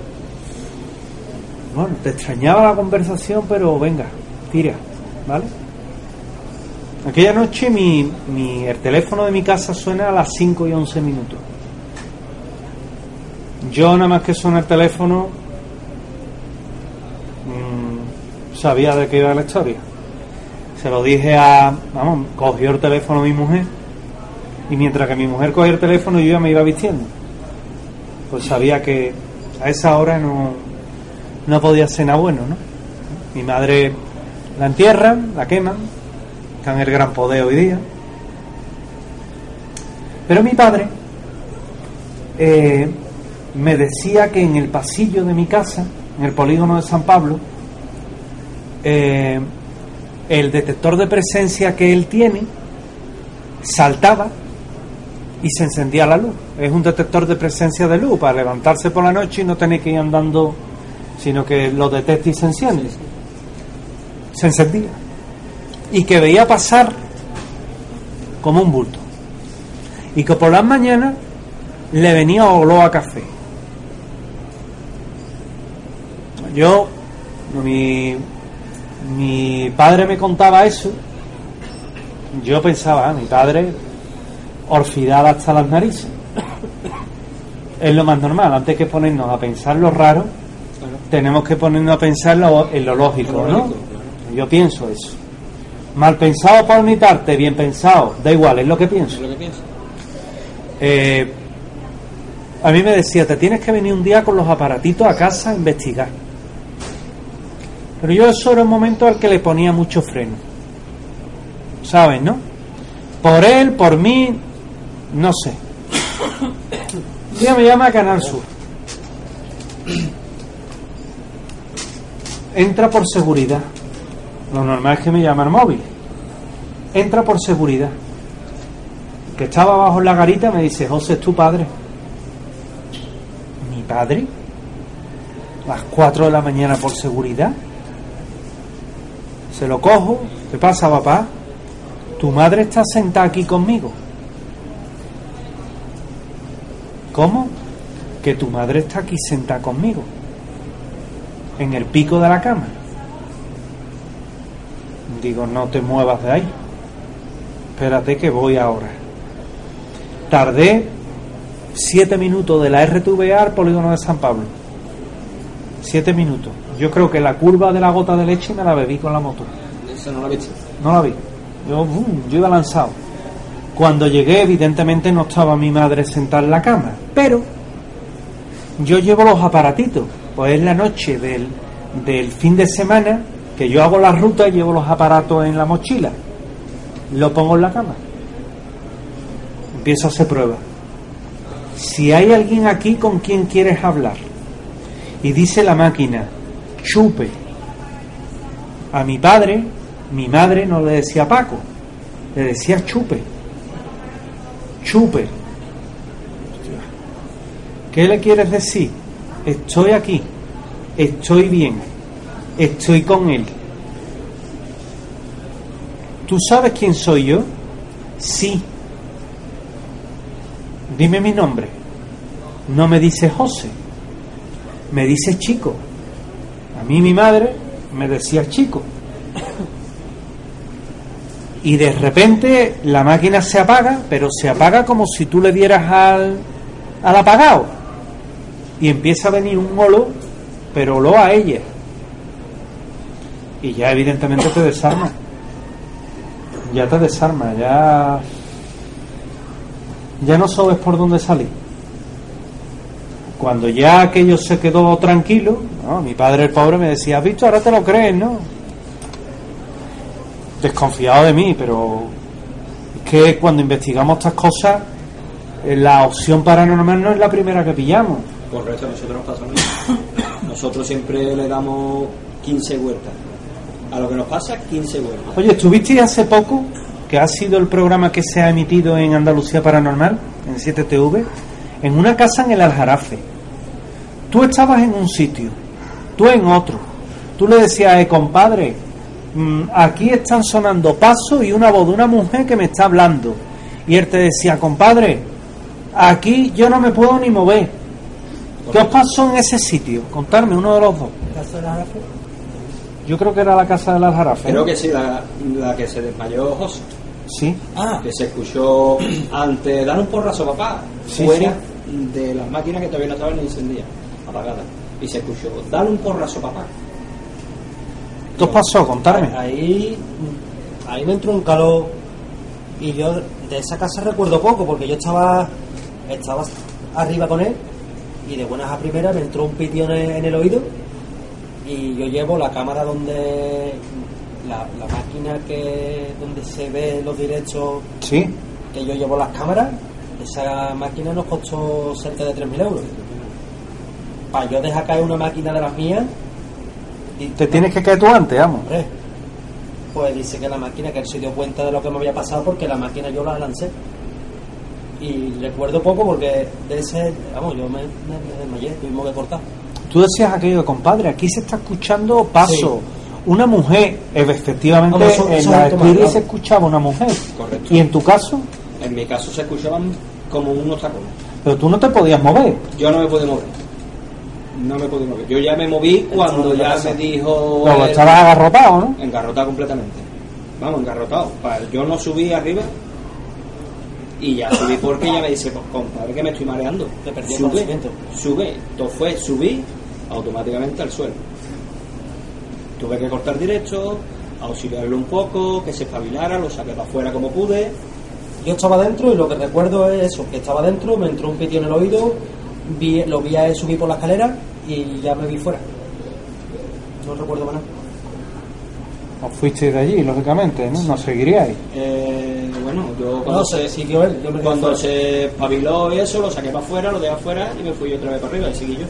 Bueno, te extrañaba la conversación, pero venga, tira, ¿vale? Aquella noche mi, mi, el teléfono de mi casa suena a las cinco y once minutos. Yo nada más que suena el teléfono mmm, sabía de qué iba la historia. Se lo dije a... Vamos, cogió el teléfono mi mujer, y mientras que mi mujer cogía el teléfono yo ya me iba vistiendo. Pues sabía que a esa hora no, no podía ser nada bueno, ¿no? Mi madre la entierran, la queman, está en el Gran Poder hoy día. Pero mi padre eh, me decía que en el pasillo de mi casa, en el polígono de San Pablo, eh, el detector de presencia que él tiene saltaba y se encendía la luz. Es un detector de presencia de luz para levantarse por la noche y no tener que ir andando, sino que lo detecta y se enciende. Se encendía. Y que veía pasar como un bulto. Y que por las mañanas le venía olor a café. Yo, mi, mi padre me contaba eso. Yo pensaba, ah, mi padre orfidada hasta las narices. Es lo más normal. Antes que ponernos a pensar lo raro, claro, tenemos que ponernos a pensar lo, en lo lógico, ¿no? Lógico, claro. Yo pienso eso. Mal pensado por mi parte, bien pensado, da igual, es lo que pienso. Es lo que pienso. Eh, a mí me decía, te tienes que venir un día con los aparatitos a casa a investigar. Pero yo eso era un momento al que le ponía mucho freno. ¿Sabes, no? Por él, por mí, no sé. Un día me llama a Canal Sur. Entra por seguridad. Lo normal es que me llama el móvil. Entra por seguridad. Que estaba abajo en la garita me dice, José, ¿es tu padre? ¿Mi padre? A las cuatro de la mañana por seguridad. Se lo cojo. ¿Qué pasa, papá? Tu madre está sentada aquí conmigo. ¿Cómo? Que tu madre está aquí sentada conmigo. En el pico de la cama. Digo, no te muevas de ahí. Espérate que voy ahora. Tardé siete minutos de la R T V A al polígono de San Pablo. Siete minutos. Yo creo que la curva de la gota de leche me la bebí con la moto. ¿Eso no la viste? No la vi. Yo, uh, yo iba lanzado. Cuando llegué, evidentemente no estaba mi madre sentada en la cama. Pero yo llevo los aparatitos. Pues es la noche del, del fin de semana que yo hago la ruta y llevo los aparatos en la mochila. Lo pongo en la cama. Empiezo a hacer pruebas. Si hay alguien aquí con quien quieres hablar y dice la máquina, chupe. A mi padre, mi madre no le decía Paco, le decía chupe. Chupe. ¿Qué le quieres decir? Estoy aquí, estoy bien, estoy con él. ¿Tú sabes quién soy yo? Sí. Dime mi nombre. No me dice José, me dice Chico. A mí mi madre me decía Chico. Y de repente la máquina se apaga, pero se apaga como si tú le dieras al, al apagado. Y empieza a venir un olor, pero olor a ella. Y ya evidentemente te desarma. Ya te desarma, ya... Ya no sabes por dónde salir. Cuando ya aquello se quedó tranquilo, ¿no? Mi padre, el pobre, me decía, ¿has visto? Ahora te lo crees, ¿no? Desconfiado de mí, pero es que cuando investigamos estas cosas, la opción paranormal no es la primera que pillamos. Correcto, a nosotros nos pasa lo mismo. Nosotros siempre le damos quince vueltas A lo que nos pasa, quince vueltas. Oye, ¿estuviste hace poco, que ha sido el programa que se ha emitido en Andalucía Paranormal, en siete T V, en una casa en el Aljarafe? Tú estabas en un sitio, tú en otro. Tú le decías, eh, compadre, mmm, aquí están sonando pasos y una voz de una mujer que me está hablando. Y él te decía, compadre, aquí yo no me puedo ni mover. ¿Qué os pasó en ese sitio? Contarme, uno de los dos. ¿Casa del Aljarafe? Yo creo que era la casa del Aljarafe. Creo que sí, la, la que se desmayó José. Sí. Ah, Que se escuchó antes de dar un porrazo, papá, Sí, fuera de las máquinas que todavía no estaban ni encendidas, apagadas. Y se escuchó, dale un porrazo, papá. ¿Qué os pasó? Contarme. ahí, ahí me entró un calor y yo de esa casa recuerdo poco porque yo estaba estaba arriba con él y de buenas a primeras me entró un pitido en el, en el oído y yo llevo la cámara donde la, la máquina que donde se ve los directos, Sí. que yo llevo las cámaras. Esa máquina nos costó cerca de tres mil euros. Para yo dejar caer una máquina de las mías y Te tienes que caer tú antes, vamos. Hombre, pues dice que la máquina, que él se dio cuenta de lo que me había pasado porque la máquina yo la lancé. Y recuerdo poco porque de ese, vamos, yo me, me, me desmayé, tuvimos que cortar. Tú decías aquello, compadre, aquí se está escuchando paso. Sí. Una mujer, efectivamente, Vamos, son- en son la automáticos. Spirit se escuchaba una mujer. Correcto. Y en tu caso, En mi caso se escuchaban como unos tacones. pero tú no te podías mover. Yo no me pude mover. No me pude mover. Yo ya me moví cuando en la ya casa. me dijo... Pero él- estabas agarrotado, ¿no? Engarrotado completamente. Vamos, engarrotado. Pa- Yo no subí arriba y ya subí porque ella me dice, pues compadre, que me estoy mareando. Te perdí el Sube, conocimiento. sube. Entonces fue, subí automáticamente al suelo. Tuve que cortar directo, auxiliarlo un poco, que se espabilara, lo saqué para afuera como pude. Yo estaba dentro y lo que recuerdo es eso, que estaba dentro, me entró un pitido en el oído, vi, lo vi a él subir por la escalera y ya me vi fuera. No recuerdo más nada. Os fuisteis de allí, lógicamente, ¿no? Nos seguiríais. Eh, bueno, yo cuando, No, se, se siguió él, yo me quedé cuando fuera. se espabiló y eso, lo saqué para afuera, lo dejé afuera y me fui otra vez para arriba y seguí yo.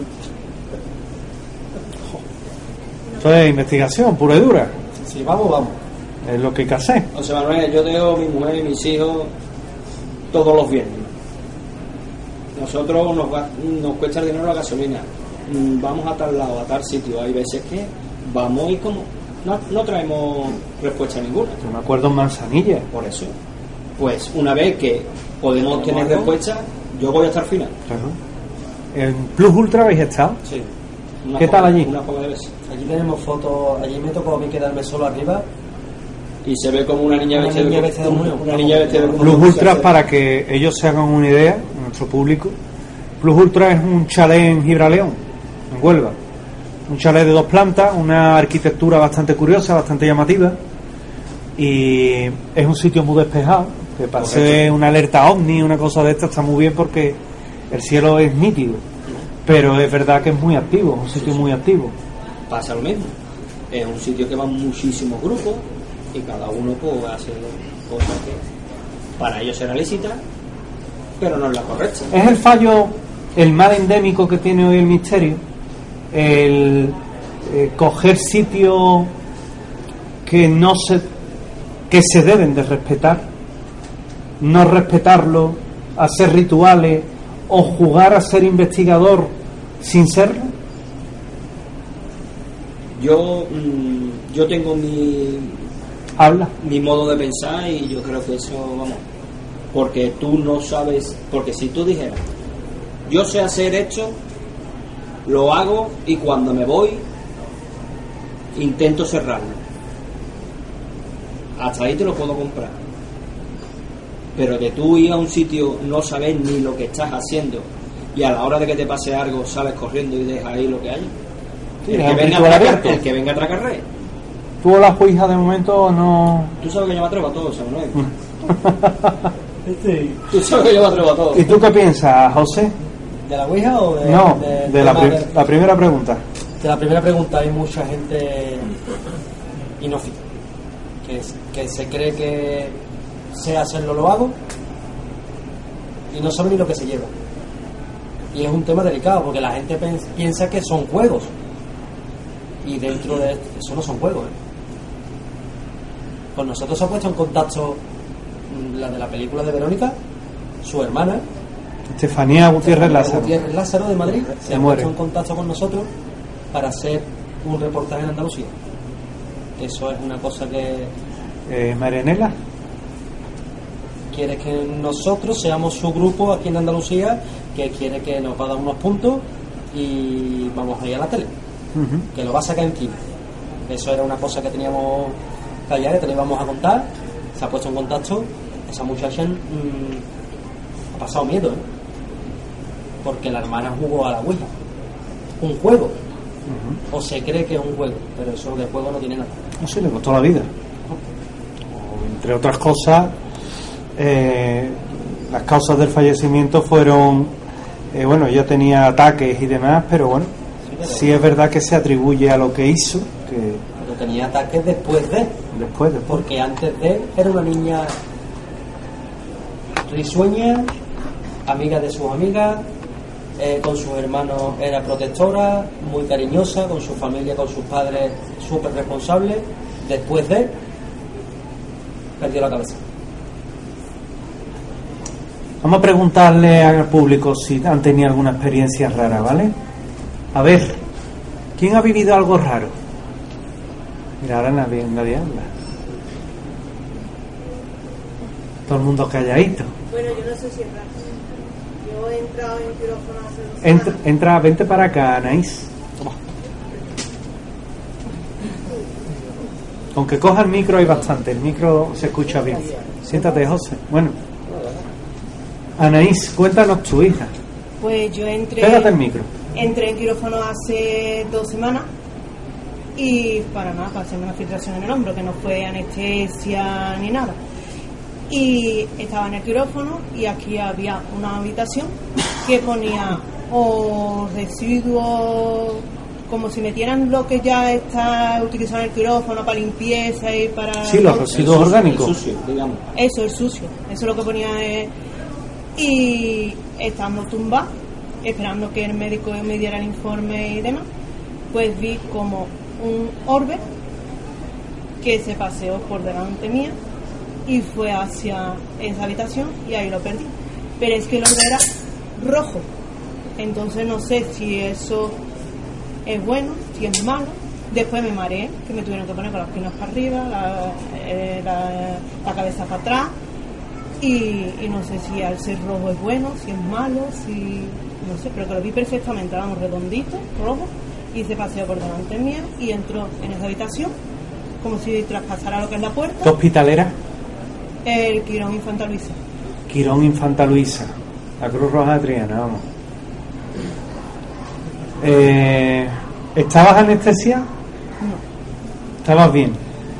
Esto es investigación pura y dura. Sí, vamos, vamos. Es lo que hay que hacer. O sea, Manuel, yo tengo mi mujer y mis hijos todos los viernes. Nosotros nos, va- nos cuesta el dinero la gasolina. Mm, Vamos a tal lado, a tal sitio. Hay veces que vamos y como no, no traemos respuesta ninguna. Yo me acuerdo en Manzanilla. Por eso, pues una vez que podemos tener respuesta, yo voy hasta el final. Claro. En Plus Ultra habéis estado. Sí. Una ¿Qué tal poca- allí? Una poca de veces. Allí tenemos fotos, allí me tocó a mí quedarme solo arriba. Y se ve como una niña Una vestida niña de vestida de mujer. una niña vestida de Plus Ultra, para que ellos se hagan una idea, nuestro público. Plus Ultra es un chalet en Gibraleón, en Huelva. Un chalet de dos plantas, una arquitectura bastante curiosa, bastante llamativa. Y es un sitio muy despejado, que para Correcto. ser una alerta ovni, una cosa de esta, está muy bien porque el cielo es nítido. Pero es verdad que es muy activo, es un sitio muy activo. Pasa lo mismo. Es un sitio que van muchísimos grupos y cada uno pues hace cosas que para ellos será lícita, pero no es la correcta. Es el fallo, el mal endémico que tiene hoy el misterio, el eh, coger sitios que no se que se deben de respetar, no respetarlo, hacer rituales o jugar a ser investigador sin serlo. Yo mm, yo tengo mi Habla. mi modo de pensar y yo creo que eso, vamos, porque tú no sabes, porque si tú dijeras, yo sé hacer esto, lo hago y cuando me voy intento cerrarlo. Hasta ahí te lo puedo comprar. Pero de tú ir a un sitio, no saber ni lo que estás haciendo y a la hora de que te pase algo sales corriendo y dejas ahí lo que hay. Sí, el, es que un venga a ritual atracar, abierto. el que venga a atracar, Tú o la juija de momento no. tú sabes que yo me atrevo a todo, Samuel. Sí. Tú sabes que yo me atrevo a todo. ¿Y tú qué piensas, José? ¿De la Ouija o de.? No, de la, tema pri- la primera pregunta. De la primera pregunta, hay mucha gente inófita que, es- que se cree que sé hacerlo, lo hago y no sabe ni lo que se lleva. Y es un tema delicado porque la gente pens- piensa que son juegos y dentro de eso no son juegos, ¿eh? Con nosotros se ha puesto en contacto la de la película de Verónica, su hermana Estefanía Gutiérrez Lázaro. Gutiérrez Lázaro de Madrid, se, se ha muere. puesto en contacto con nosotros para hacer un reportaje en Andalucía. Eso es una cosa que... Eh, Marianela. Quiere que nosotros seamos su grupo aquí en Andalucía, que quiere que nos va a dar unos puntos y vamos a ir a la tele. Uh-huh. Que lo va a sacar en Kino. Eso era una cosa que teníamos callada, que te lo íbamos a contar. Se ha puesto en contacto. Esa muchacha mmm, ha pasado miedo, ¿eh? Porque la hermana jugó a la Ouija. Un juego. Uh-huh. O se cree que es un juego, pero eso de juego no tiene nada. No sé, le costó la vida. O, entre otras cosas, eh, las causas del fallecimiento fueron, eh, bueno, ella tenía ataques y demás, pero bueno, sí, pero sí es verdad que se atribuye a lo que hizo. Que pero tenía ataques después de. Después, después. Porque antes de era una niña risueña, amiga de sus amigas, eh, con sus hermanos era protectora, muy cariñosa, con su familia, con sus padres súper responsable. Después de perdió la cabeza. Vamos a preguntarle al público si han tenido alguna experiencia rara, ¿vale? A ver, ¿quién ha vivido algo raro? Mira, ahora nadie, nadie habla. Todo el mundo calladito. Bueno, yo no sé si es raro. Yo he entrado en quirófano hace dos Entra, semanas. entra, vente para acá, Anaís. Toma. Aunque coja el micro hay bastante, el micro se escucha bien. Siéntate, José. Bueno, Anaís, cuéntanos tu hija. Pues yo entré, Pégate el micro. entré en quirófano hace dos semanas y para nada, para hacerme una filtración en el hombro, que no fue anestesia ni nada. Y estaba en el quirófano y aquí había una habitación que ponía o residuos, como si metieran lo que ya está utilizado en el quirófano para limpieza y para... Sí, los residuos el sucio, orgánicos. el sucio, digamos. Eso, el sucio, eso es lo que ponía. eh, Y estando tumbada, esperando que el médico me diera el informe y demás, pues vi como un orbe que se paseó por delante mía y fue hacia esa habitación y ahí lo perdí. Pero es que el orbe era rojo, entonces no sé si eso es bueno, si es malo. Después me mareé, que me tuvieron que poner con las piernas para arriba, la, eh, la, la cabeza para atrás. Y, y no sé si al ser rojo es bueno, si es malo, si... no sé, pero que lo vi perfectamente, vamos, redondito, rojo, y se paseó por delante mía y entró en esa habitación como si traspasara lo que es la puerta. ¿Qué hospitalera? El Quirón Infanta Luisa. Quirón Infanta Luisa, la Cruz Roja de Triana, vamos. Eh, ¿Estabas anestesiada? No, Estabas bien.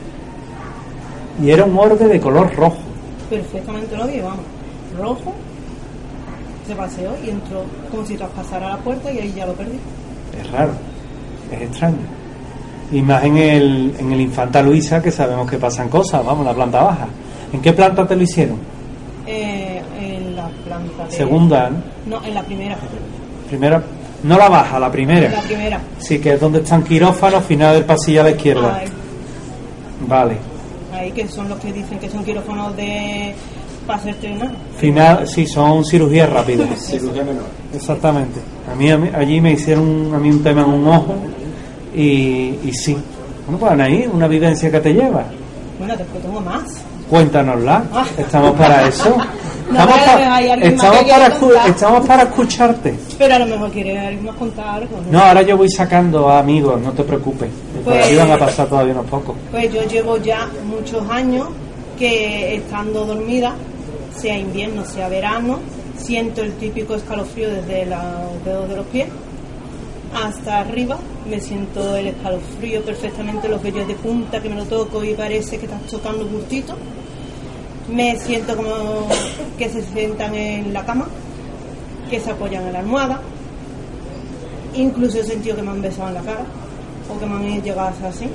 Y era un orbe de color rojo. perfectamente lo vi, vamos, rojo, se paseó y entró como si traspasara la puerta y ahí ya lo perdí. Es raro, es extraño. Y más en el, en el Infanta Luisa, que sabemos que pasan cosas, vamos, la planta baja. ¿En qué planta te lo hicieron? Eh, en la planta de... Segunda, ¿no? No, en la primera. Primera, no la baja, la primera. En la primera. Sí, que es donde están quirófanos, final del pasillo a la izquierda. Ahí, Vale. ahí que son los que dicen que son quirófanos de... para hacerte nada. Final, sí, son cirugías rápidas. Cirugía menor. Exactamente. A mí, a mí- allí me hicieron a mí un tema en un ojo y, y sí. Bueno, pues ahí, una vivencia que te lleva. Bueno, después tengo más. Cuéntanosla. Ah. Estamos para eso. No, Estamos, pero pa- hay alguien más estamos que para quiere escu- contar. estamos para escucharte. Pero a lo mejor quiere alguien más contar algo, ¿no? No, ahora yo voy sacando a amigos, no te preocupes. Por Pues- ahí van a pasar todavía unos pocos. Pues yo llevo ya muchos años que estando dormida, sea invierno, sea verano, siento el típico escalofrío desde los dedos de los pies hasta arriba. Me siento el escalofrío perfectamente, los vellos de punta que me lo toco y parece que estás tocando un gustito. Me siento como que se sientan en la cama, que se apoyan en la almohada. Incluso he sentido que me han besado en la cara o que me han llegado a hacer así.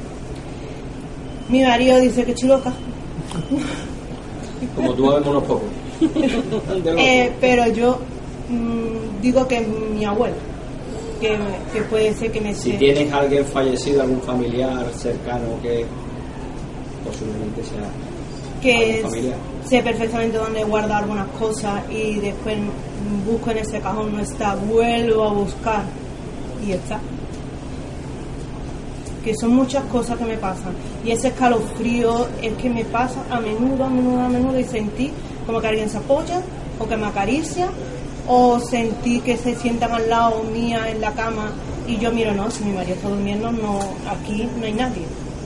Mi marido dice que estoy loca. Como tú vemos unos pocos. Eh, pero yo mm, digo que es mi abuela, que, que puede ser que me Si se- tienes a alguien fallecido, algún familiar cercano que... posiblemente sea que algo familiar. sé perfectamente dónde guardar algunas cosas y después busco en ese cajón, no está, vuelvo a buscar y está. Que son muchas cosas que me pasan y ese escalofrío es que me pasa a menudo, a menudo, a menudo y sentí como que alguien se apoya o que me acaricia o sentí que se sientan al lado mía en la cama y yo miro, no, si mi marido está durmiendo, no, aquí no hay nadie.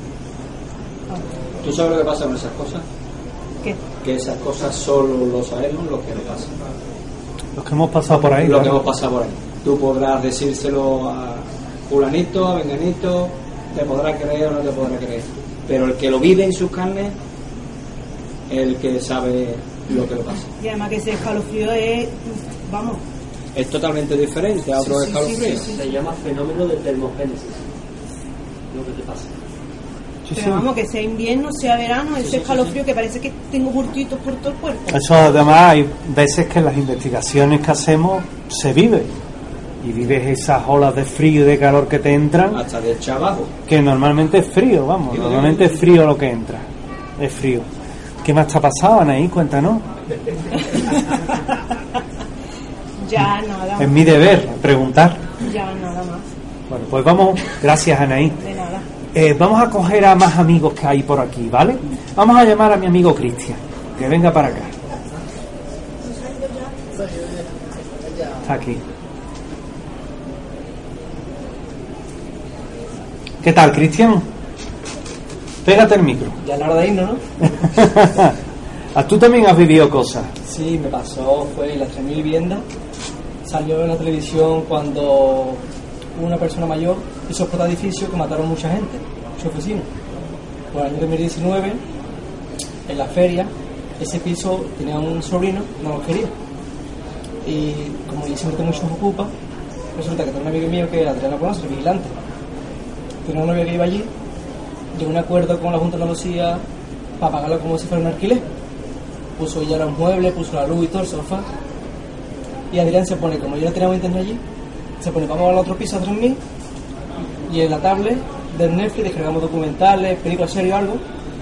¿Tú sabes lo que pasa con esas cosas? ¿Qué? Que esas cosas solo lo sabemos los que nos pasan. Los que hemos pasado por ahí. Los claro. que hemos pasado por ahí. Tú podrás decírselo a fulanito, a venganito, te podrá creer o no te podrá creer. Pero el que lo vive en sus carnes, el que sabe lo que le pasa. Y además que ese escalofrío es, vamos. Es totalmente diferente a otro Sí, sí, escalofrío. sí, sí, sí. Se llama fenómeno de termogénesis, lo que te pasa. Sí, Pero sí. vamos, que sea invierno, sea verano, ese sí, sí, escalofrío que parece que tengo burtitos por todo el cuerpo. Eso además hay veces que en las investigaciones que hacemos se vive. Y vives esas olas de frío y de calor que te entran, Hasta de echar abajo. que normalmente es frío, vamos, Digo, normalmente digo, es frío lo que entra. Es frío. ¿Qué más te ha pasado, Anaí? Cuéntanos. Ya nada, Es mi deber preguntar. ya nada más, Bueno, pues vamos, gracias, Anaí. de nada. Eh, vamos a coger a más amigos que hay por aquí, ¿vale? Vamos a llamar a mi amigo Cristian, que venga para acá. Está aquí. ¿Qué tal, Cristian? Pégate el micro. Ya es la hora de irnos, ¿no? ¿A tú también has vivido cosas? Sí, me pasó, fue en las tres mil viviendas. Salió en la televisión cuando hubo una persona mayor hizo explotar edificios que mataron mucha gente, muchos vecinos. Por el año dos mil diecinueve, en la feria, ese piso tenía un sobrino, no lo quería. Y como yo siempre tengo muchos ocupas, resulta que tengo un amigo mío que Adrián lo conoce, el vigilante. Tenía una novia que iba allí, llegó a un acuerdo con la Junta de Andalucía para pagarlo como si fuera un alquiler. Puso ya los muebles, puso la luz y todo, el sofá. Y Adrián se pone, como yo no tenía internet allí, se pone, vamos al otro piso a tres mil y en la tablet del Netflix descargamos documentales, películas, series o algo.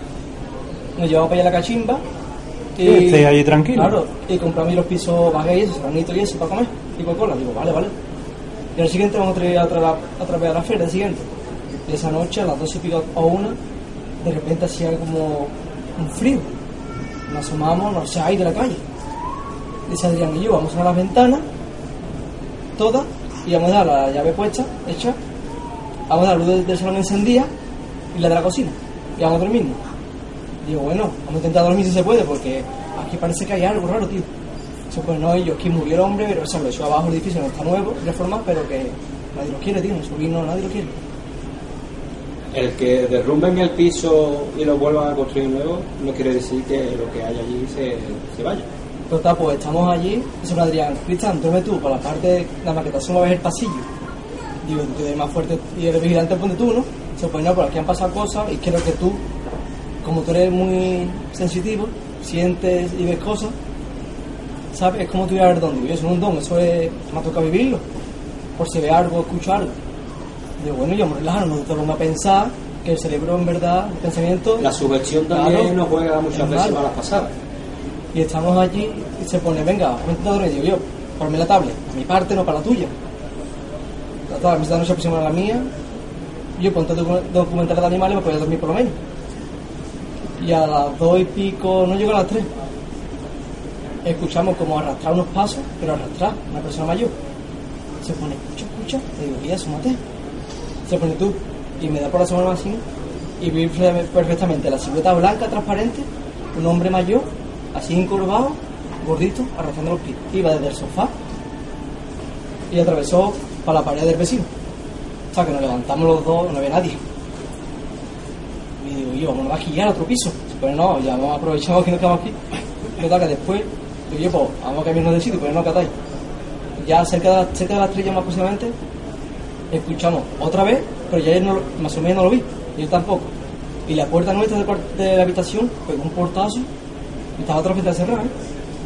Nos llevamos para allá a la cachimba y Sí, esté allí tranquilo. Claro, y compramos los pisos baguettes, serranitos y eso para comer y Coca-Cola. Digo, vale, vale. Y al siguiente vamos a traer otra, otra vez a la feria, el siguiente. Y esa noche, a las dos y pico o una, de repente hacía como un frío. Nos asomamos, no sé, ahí de la calle. Dice Adrián y yo, vamos a cerrar las ventanas, todas, y vamos a dar la llave puesta, hecha, vamos a dar la luz del, del salón encendida y la de la cocina, y vamos a dormirnos. Digo, bueno, vamos a intentar dormir si se puede, porque aquí parece que hay algo raro, tío. Se pues no, ellos, aquí murió el hombre, pero se lo echó abajo el edificio, no está nuevo, reformado, pero que nadie lo quiere, tío, el sobrino, nadie lo quiere. El que derrumben el piso y lo vuelvan a construir nuevo no quiere decir que lo que hay allí se, se vaya. Total, pues estamos allí, y sobre Adrián, Cristian, duerme tú, por la parte de la maquetación va a ver el pasillo. Digo, tú eres más fuerte y eres vigilante, ponte tú, ¿no? Se pues no, por aquí han pasado cosas y quiero que tú, como tú eres muy sensitivo, sientes y ves cosas, ¿sabes? Es como tú ir a ver dónde vives, eso es un don, eso es, me ha tocado vivirlo, por si ve algo, escucho algo. Digo, bueno, yo me relajo, no te pongo a pensar que el cerebro en verdad, el pensamiento... La sugestión también claro, nos juega muchas es veces malo. malas pasadas. Y estamos allí y se pone, venga, ponte a dormir. Digo yo, ponme la tablet, a mi parte, no para la tuya. La tablet, esta noche aproxima a la mía. Y yo ponte docu- documentales de animales, me podía dormir por lo menos. Y a las dos y pico, no llego a las tres. Escuchamos como arrastrar unos pasos, pero arrastrar, una persona mayor. Se pone, escucha, escucha. Le digo, ¿qué es eso, mate? Se pone tú y me da por la semana así y vi perfectamente la silueta blanca, transparente, un hombre mayor, así encorvado, gordito, arrastrando los pies. Iba desde el sofá y atravesó para la pared del vecino. O sea, que nos levantamos los dos, no había nadie. Y digo, yo, vamos a bajar a otro piso. Pero no, ya vamos aprovechamos que nos quedamos aquí. Total, que después, digo yo, pues vamos a cambiarnos de sitio, pero no catáis. Ya cerca de, la, cerca de las tres ya más aproximadamente, escuchamos otra vez, pero ya él no, más o menos no lo vi, yo tampoco. Y la puerta nuestra de, de la habitación pegó un portazo y estaba otra vez cerrada, ¿eh?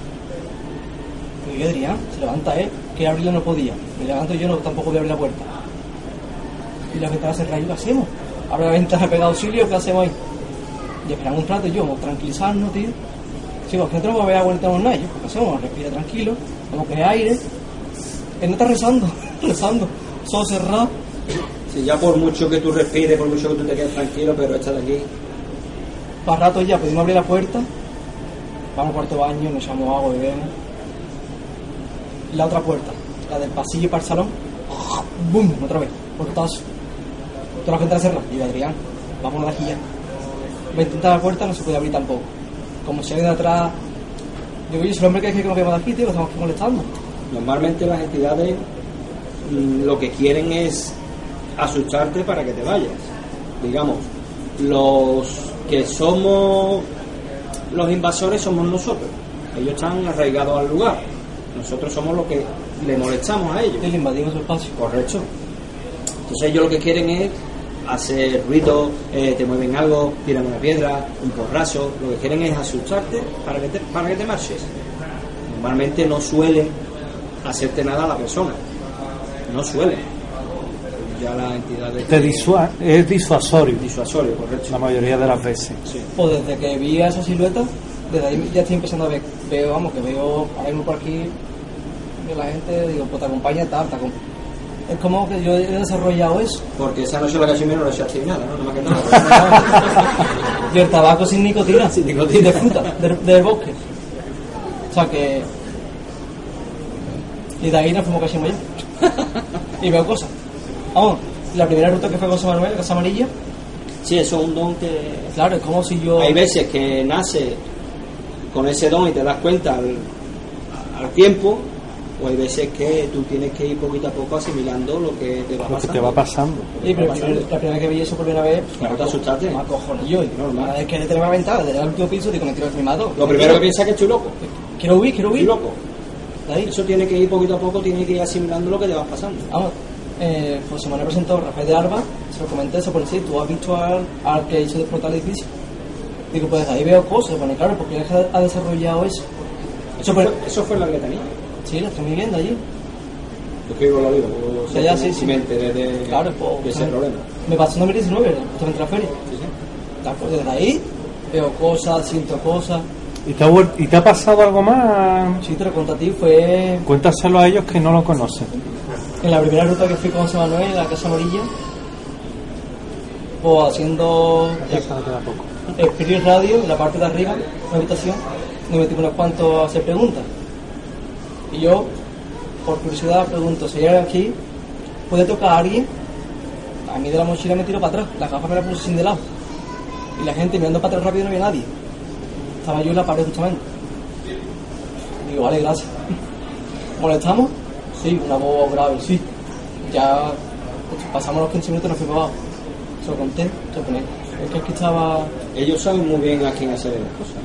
Y yo, Adrián, se levanta él, que abrirla no podía. Me levanto y yo no, tampoco voy a abrir la puerta. Y la ventana cerrada, ¿y qué hacemos? Abre la ventana, pega auxilio, ¿qué hacemos ahí? Y esperamos un rato y yo, vamos a tranquilizarnos, tío. Si vos que no tenemos que ver a vuelta con nadie, porque hacemos, respira tranquilo, vamos a coger aire. Él no está rezando, rezando, solo cerrado. Si ya por mucho que tú respires, por mucho que tú te quedes tranquilo, pero échate aquí. Para rato ya pudimos abrir la puerta, vamos al cuarto baño, nos echamos agua, bebemos. Y la otra puerta, la del pasillo para el salón, ¡bum! Otra vez, portazo. Toda la gente la cerrada. Y yo, Adrián, vámonos de aquí ya. Me intentar la puerta, no se puede abrir tampoco. Como si alguien de atrás. Digo, oye, si el hombre que es que nos vemos de aquí, tío, lo estamos aquí molestando. Normalmente las entidades mm, lo que quieren es asustarte para que te vayas. Digamos, los que somos los invasores somos nosotros. Ellos están arraigados al lugar. Nosotros somos los que le molestamos a ellos. Y le invadimos su espacio. Correcto. Entonces ellos lo que quieren es hacer ruido, eh, te mueven algo, tiran una piedra, un porrazo. Lo que quieren es asustarte para que te, para que te marches. Normalmente no suelen hacerte nada a la persona. No suelen. Ya la entidad de... Te disua- es disuasorio. Disuasorio, correcto. La mayoría de las veces. Sí. Pues desde que vi a esa silueta, desde ahí ya estoy empezando a ver, veo, vamos, que veo, ahora mismo por aquí, veo la gente, digo, pues te acompaña tal, te acompaña. Es como que yo he desarrollado eso. Porque esa noche la Casimiro no le echaste nada, ¿no? No me ha quedado nada. Y el tabaco sin nicotina, sin nicotina, de fruta, de, de bosque. O sea que... Y de ahí nos fuimos casi allá. Y veo cosas. Vamos, la primera ruta que fue con José Manuel, Casa Amarilla. Sí, eso es un don que... Claro, es como si yo... Hay veces que nace con ese don y te das cuenta al, al tiempo, o hay veces que tú tienes que ir poquito a poco asimilando lo que te va Lo que pasando. te va pasando. Sí, pero la primera, la primera vez que vi eso por primera vez... Claro, te asustaste. Me acojoné yo. Normal. Es que le tenía ventaja, desde el último piso, digo, me tiro el mato. Lo primero que piensas es que estoy loco. Quiero huir, quiero huir. Estoy loco. ¿Ahí? Eso tiene que ir poquito a poco, tiene que ir asimilando lo que te va pasando. Vamos, eh, José Manuel presentó Rafael de Alba, se lo comenté, se pone así, ¿tú has visto al, al que hizo explotar el edificio? Digo, pues ahí veo cosas, bueno, claro, porque él ha desarrollado eso. Eso fue, eso fue la letanía. Sí, la estoy viviendo allí. Yo escribo lo digo, o sea, ya sí, sí. me enteré de, claro, pues, de ese me, problema. Me pasó en dos mil diecinueve, justamente la feria. Sí, sí. Pues desde ahí veo cosas, siento cosas. ¿Y te, ha, ¿Y te ha pasado algo más? Sí, te lo conté a ti, fue... Cuéntaselo a ellos que no lo conocen. En la primera ruta que fui con José Manuel, en la Casa Amarilla, pues haciendo Spirit Radio, en la parte de arriba, en la habitación, nos metimos unos cuantos a hacer preguntas. Y yo, por curiosidad, pregunto, si hay alguien aquí, ¿puede tocar a alguien? A mí de la mochila me tiro para atrás, la gafa me la puse sin de lado. Y la gente mirando para atrás rápido no había nadie. Estaba yo en la pared justamente. Digo, vale, gracias. ¿Molestamos? Sí, una voz grave, sí. Ya pasamos los quince minutos y nos fuimos abajo. Se lo conté, se lo ponía. Es que aquí estaba... Ellos saben muy bien a quién hacer las cosas.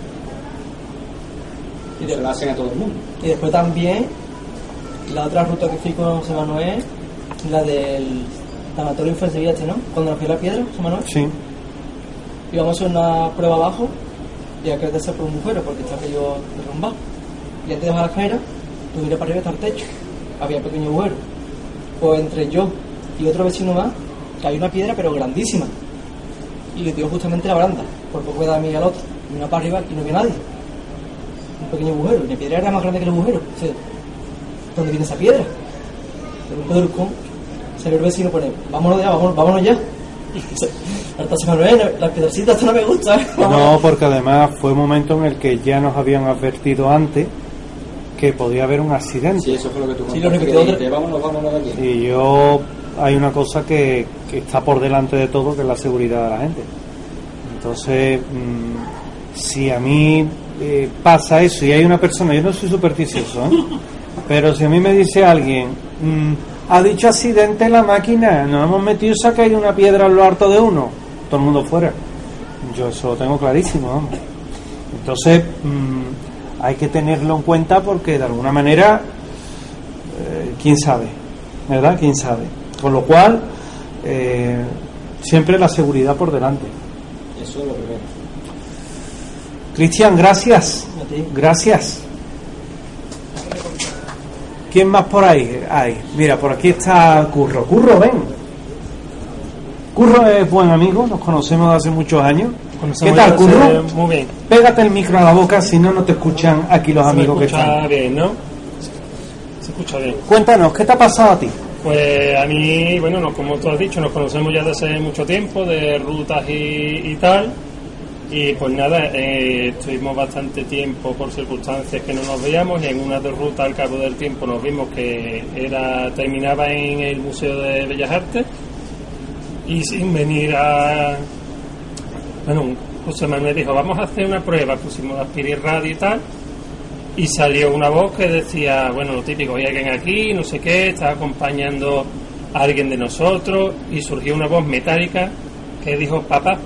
Y se lo hacen a todo el mundo. Y después también, la otra ruta que fui con José Manuel, la del tanatorio infantil este, ¿no? Cuando nos fue la piedra, José Manuel. Sí. Íbamos a hacer una prueba abajo y aquel de ser por un agujero porque está aquello derrumbado. Y antes de bajar la escalera, tú miras para arriba hasta el techo. Había pequeño agujero. Pues entre yo y otro vecino más, cayó una piedra pero grandísima. Y le dio justamente la baranda. Por poco me da a mí al otro. Y una para arriba y no había nadie. Un pequeño agujero. Y la piedra era más grande que el agujero. O sea, ¿dónde viene esa piedra? Pero un pedruscón. Salió el vecino y pone, vámonos ya, vámonos, vámonos ya. Hasta se me la piedrecita, esto no me gusta. No, porque además fue un momento en el que ya nos habían advertido antes que podía haber un accidente. Sí, eso fue lo que tú contaste. Sí, lo repitió otra. Dijiste, vámonos, vámonos de aquí. Y yo, hay una cosa que, que está por delante de todo, que es la seguridad de la gente. Entonces, mmm, si a mí eh, pasa eso y hay una persona, yo no soy supersticioso, ¿eh? Pero si a mí me dice alguien, mmm, ha dicho accidente en la máquina, nos hemos metido y se ha caído una piedra a lo harto de uno, todo el mundo fuera. Yo eso lo tengo clarísimo, ¿no? Entonces, mmm, hay que tenerlo en cuenta porque de alguna manera, eh, quién sabe, ¿verdad? Quién sabe. Con lo cual, eh, siempre la seguridad por delante. Eso es lo primero. Cristian, gracias. Gracias. ¿Quién más por ahí hay? Mira, por aquí está Curro. Curro, ven. Curro es buen amigo, nos conocemos de hace muchos años. ¿Qué tal, Curro? Muy bien. Pégate el micro a la boca, si no, no te escuchan aquí los Se amigos me que escucha están. bien, ¿no? Se escucha bien. Cuéntanos, ¿qué te ha pasado a ti? Pues a mí, bueno, no, como tú has dicho, nos conocemos ya desde hace mucho tiempo, de rutas y, y tal. Y pues nada, eh, estuvimos bastante tiempo por circunstancias que no nos veíamos, y en una de rutas al cabo del tiempo nos vimos que era terminaba en el Museo de Bellas Artes, y sin venir a... Bueno, José Manuel dijo, vamos a hacer una prueba, pusimos Aspirir Radio y tal, y salió una voz que decía, bueno, lo típico, hay alguien aquí, no sé qué, estaba acompañando a alguien de nosotros, y surgió una voz metálica que dijo, papá.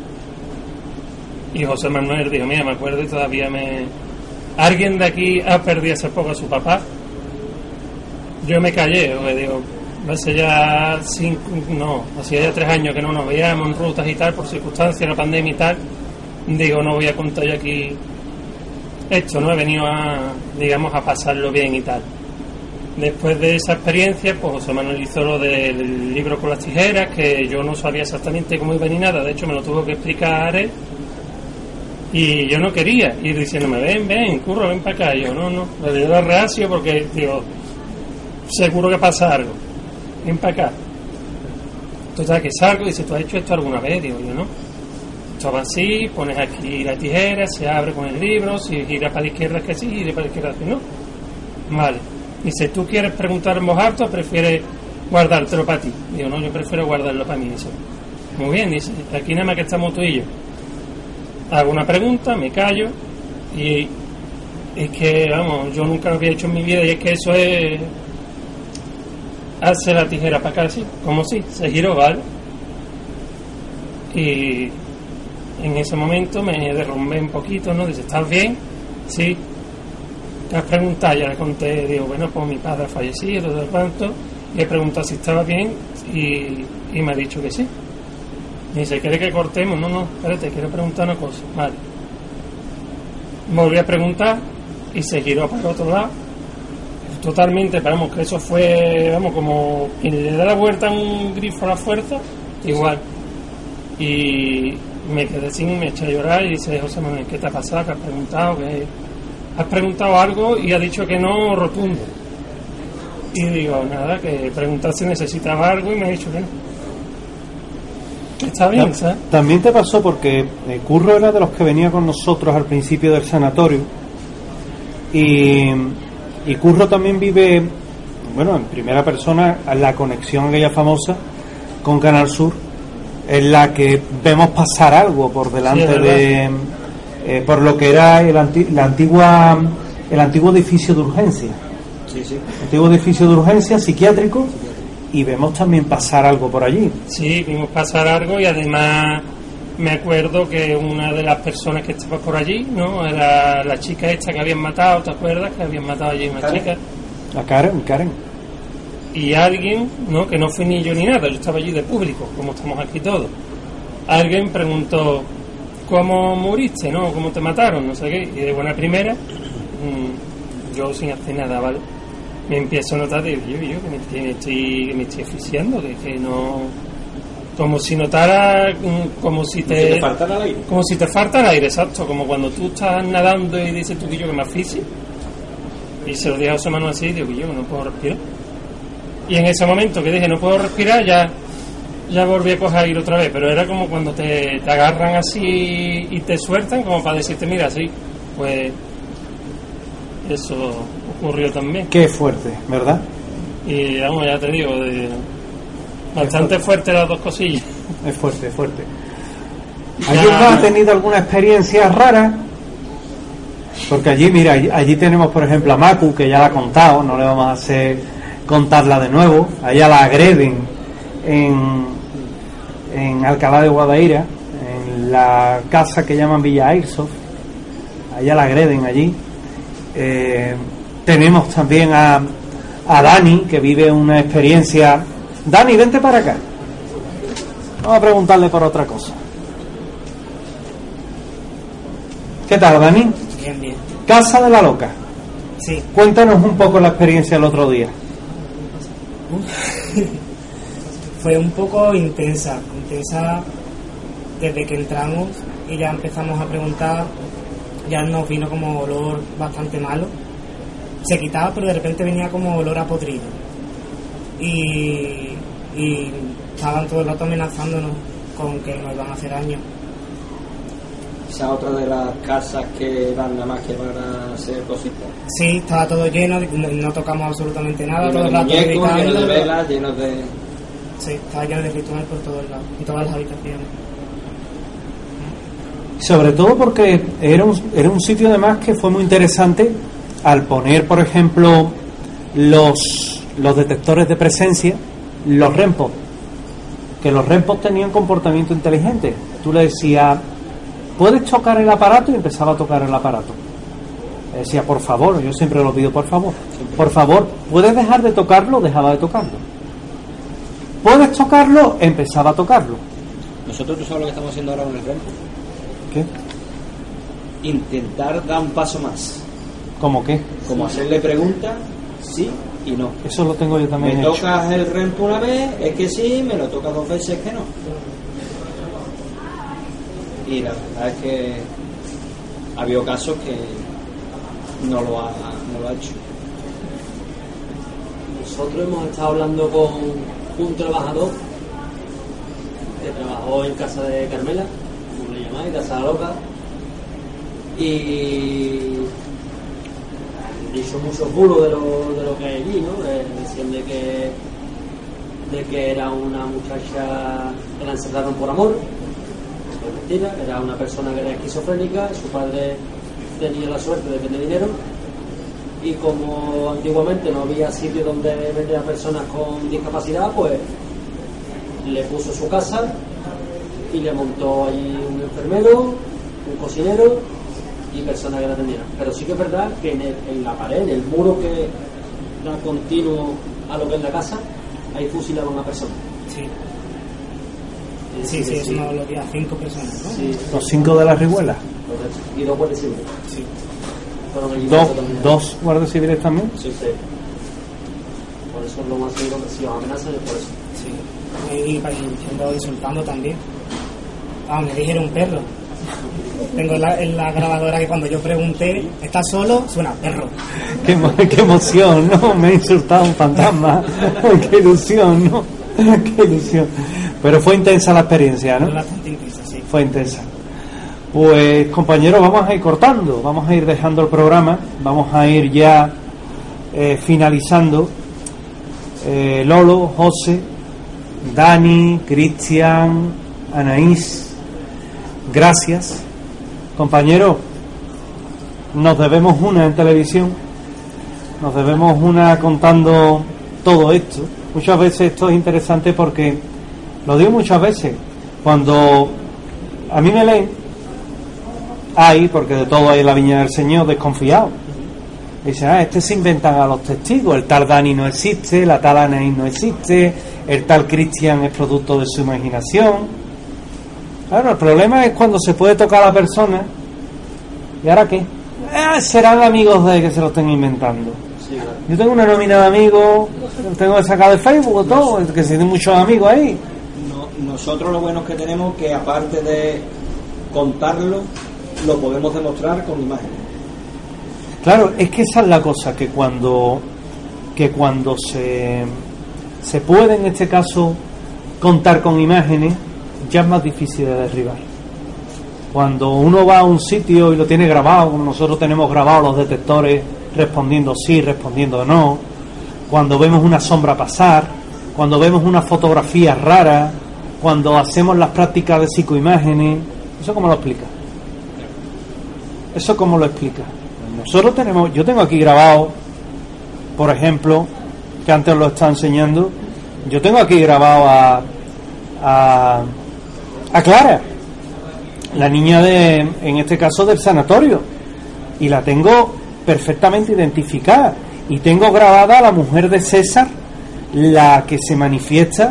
Y José Manuel dijo, mira, me acuerdo y todavía me... ¿Alguien de aquí ha perdido hace poco a su papá? Yo me callé, porque digo, hace ya cinco, no, hacía ya tres años que no nos veíamos en rutas y tal, por circunstancias, la pandemia y tal. Digo, no voy a contar yo aquí esto, ¿no? He venido a, digamos, a pasarlo bien y tal. Después de esa experiencia, pues José Manuel hizo lo del libro con las tijeras, que yo no sabía exactamente cómo iba ni nada, de hecho me lo tuvo que explicar él. Y yo no quería ir diciéndome, ven, ven, Curro, ven para acá. Y yo, no, no, le dio reacio porque, digo, seguro que pasa algo, ven para acá. Total, que salgo y dice, ¿tú has hecho esto alguna vez? Digo yo, no. Esto va así, pones aquí la tijera, se abre con el libro, si gira para la izquierda es que sí, gira para la izquierda es que no. Vale. Dice, ¿tú quieres preguntar en voz alta o prefieres guardártelo para ti? Digo, no, yo prefiero guardarlo para mí. Dice, muy bien, dice, aquí nada más que estamos tú y yo. Hago una pregunta, me callo, y es que, vamos, yo nunca lo había hecho en mi vida, y es que eso es hacer la tijera para acá así, como si se giró, ¿vale? Y en ese momento me derrumbé un poquito, ¿no? Dice, ¿estás bien? Sí. ¿Te has preguntado? Ya le conté, digo, bueno, pues mi padre ha fallecido, todo el cuanto, y he preguntado si estaba bien, y, y me ha dicho que sí. Me dice, ¿quiere que cortemos? No, no, espérate, quiero preguntar una cosa. Vale. Volví a preguntar y se giró para el otro lado. Totalmente, vamos, que eso fue, vamos, como quien le da la vuelta a un grifo a la fuerza, igual. Y me quedé sin, me eché a llorar y dice, José Manuel, ¿qué te ha pasado? ¿Qué has preguntado? ¿Qué? ¿Has preguntado algo? Y ha dicho que no, rotundo. Y digo, nada, que preguntar si necesitaba algo, y me ha dicho que no. Está bien, ¿sabes? También te pasó porque eh, Curro era de los que venía con nosotros al principio del sanatorio, y, y Curro también vive, bueno, en primera persona, la conexión aquella famosa con Canal Sur, en la que vemos pasar algo por delante sí, de eh, por lo que era el, anti, la antigua el antiguo edificio de urgencia, sí, sí. El antiguo edificio de urgencia psiquiátrico. Y vemos también pasar algo por allí. Sí, vimos pasar algo, y además me acuerdo que una de las personas que estaba por allí, ¿no? Era la chica esta que habían matado, ¿te acuerdas? Que habían matado allí una Karen. chica. La Karen, Karen. Y alguien, ¿no? Que no fue ni yo ni nada, yo estaba allí de público, como estamos aquí todos. Alguien preguntó, ¿cómo muriste, no? ¿Cómo te mataron? No sé qué. Y de buena primera, mmm, yo sin hacer nada, ¿vale? Me empiezo a notar, digo, yo, yo que me estoy, me estoy, que me estoy asfixiando, que, que no, como si notara, como si te, como si te faltara el aire, como si te falta el aire, exacto, como cuando tú estás nadando y dices tú que yo que me asfixio, y se lo dije a José Manuel así, digo que yo no puedo respirar, y en ese momento que dije no puedo respirar, ya, ya volví a coger aire otra vez, pero era como cuando te, te agarran así y te sueltan, como para decirte, mira, así, pues eso ocurrió también. Qué fuerte, ¿verdad? Y vamos, ya te digo, de, bastante fuerte las dos cosillas. Es fuerte, es fuerte. ¿Alguien más ha tenido alguna experiencia rara? Porque allí, mira, allí, allí tenemos por ejemplo a Macu, que ya la ha contado, no le vamos a hacer contarla de nuevo. Allá la agreden en, en Alcalá de Guadaira, en la casa que llaman Villa Airsoft. Allá la agreden allí. Eh, tenemos también a, a Dani, que vive una experiencia. Dani, vente para acá. Vamos a preguntarle por otra cosa. ¿Qué tal, Dani? Bien, bien. Casa de la Loca. Sí. Cuéntanos un poco la experiencia del otro día. Fue un poco intensa, intensa desde que entramos, y ya empezamos a preguntar, ya nos vino como olor bastante malo. Se quitaba, pero de repente venía como olor a podrido. Y, y estaban todo el rato amenazándonos con que nos iban a hacer daño. Esa otra de las casas que van nada más que para hacer cositas. Sí, estaba todo lleno, no, no tocamos absolutamente nada, todo Lleno el de rato muñecos, lleno de gritando. velas, lleno de... Sí, estaba lleno de ritual por todos lados, en todas las habitaciones. Sobre todo porque era un, era un sitio además que fue muy interesante al poner, por ejemplo, los, los detectores de presencia, los REMPOD, que los REMPOD tenían comportamiento inteligente. Tú le decías, ¿puedes tocar el aparato? Y empezaba a tocar el aparato. Le decía, por favor, yo siempre lo pido, por favor. Por favor, ¿puedes dejar de tocarlo? Dejaba de tocarlo. ¿Puedes tocarlo? Empezaba a tocarlo. Nosotros, ¿tú sabes lo que estamos haciendo ahora con el REMPOD? ¿Qué? Intentar dar un paso más. ¿Cómo qué? Como hacerle preguntas, sí y no. Eso lo tengo yo también Me hecho. tocas el REMPO una vez, es que sí, me lo tocas dos veces, es que no. Y la verdad es que ha habido casos que no lo ha, no lo ha hecho. Nosotros hemos estado hablando con un trabajador que trabajó en casa de Carmela, como le llamáis, Casa de la Loca, y han dicho muchos bulos de lo, de lo que hay allí, ¿no? Eh, decían de que, de que era una muchacha que la encerraron por amor. Es mentira, era una persona que era esquizofrénica, su padre tenía la suerte de tener dinero, y como antiguamente no había sitio donde vender a personas con discapacidad, pues le puso su casa y le montó ahí un enfermero, un cocinero y personas que la atendieran. Pero sí que es verdad que en, el, en la pared, en el muro que da continuo a lo que es la casa, ahí fusilaban a una persona. Sí. Sí, sí, eso no lo vi a cinco personas, ¿no? Sí. Los cinco de la Riguela. Correcto. Y dos guardias civiles. Sí. Fueron allí Dos, también. dos guardias civiles también. Sí, sí. Por eso es lo más seguro que si os amenazan es por eso. Sí. Y, y insultando también. Ah, me dijeron un perro. Tengo en la, en la grabadora que cuando yo pregunté, ¿estás solo? Suena perro. Qué, mo- qué emoción, ¿no? Me ha insultado un fantasma. Qué ilusión, ¿no? Qué ilusión. Pero fue intensa la experiencia, ¿no? Fue bastante intensa, sí. Fue intensa. Pues compañeros, vamos a ir cortando, vamos a ir dejando el programa, vamos a ir ya eh, finalizando. Eh, Lolo, José, Dani, Cristian, Anaís, gracias. Compañeros, nos debemos una en televisión, nos debemos una contando todo esto. Muchas veces esto es interesante porque, lo digo muchas veces, cuando a mí me leen, hay, porque de todo hay en la viña del Señor, desconfiado. Dicen, ah, este se inventan a los testigos, el tal Dani no existe, la tal Anaís no existe, el tal Cristian es producto de su imaginación. Claro, el problema es cuando se puede tocar a la persona. ¿Y ahora qué? Eh, serán amigos de que se lo estén inventando. Sí, claro. Yo tengo una nómina de amigos, tengo que sacar de Facebook o todo, que se tienen muchos amigos ahí. No, nosotros lo bueno que tenemos que aparte de contarlo, lo podemos demostrar con imágenes. Claro, es que esa es la cosa, que cuando que cuando se se puede en este caso contar con imágenes, ya es más difícil de derribar. Cuando uno va a un sitio y lo tiene grabado, como nosotros tenemos grabados los detectores respondiendo sí, respondiendo no, cuando vemos una sombra pasar, cuando vemos una fotografía rara, cuando hacemos las prácticas de psicoimágenes, ¿eso cómo lo explica? ¿Eso cómo lo explica? Nosotros tenemos, yo tengo aquí grabado, por ejemplo, que antes lo estaba enseñando, yo tengo aquí grabado a a, a Clara, la niña de, en este caso del sanatorio, y la tengo perfectamente identificada, y tengo grabada a la mujer de César, la que se manifiesta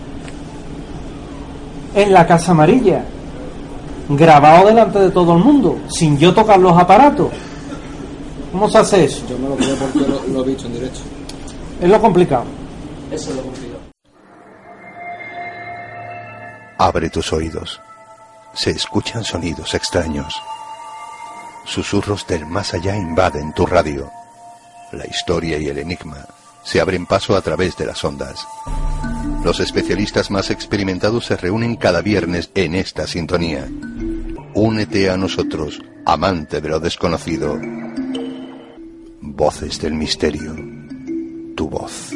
en la Casa Amarilla, grabado delante de todo el mundo, sin yo tocar los aparatos. ¿Cómo se hace eso? Yo me lo creo porque lo, lo he visto en directo. Es lo complicado. Eso es lo complicado. Abre tus oídos. Se escuchan sonidos extraños. Susurros del más allá invaden tu radio. La historia y el enigma se abren paso a través de las ondas. Los especialistas más experimentados se reúnen cada viernes en esta sintonía. Únete a nosotros, amante de lo desconocido. Voces del misterio. Tu voz.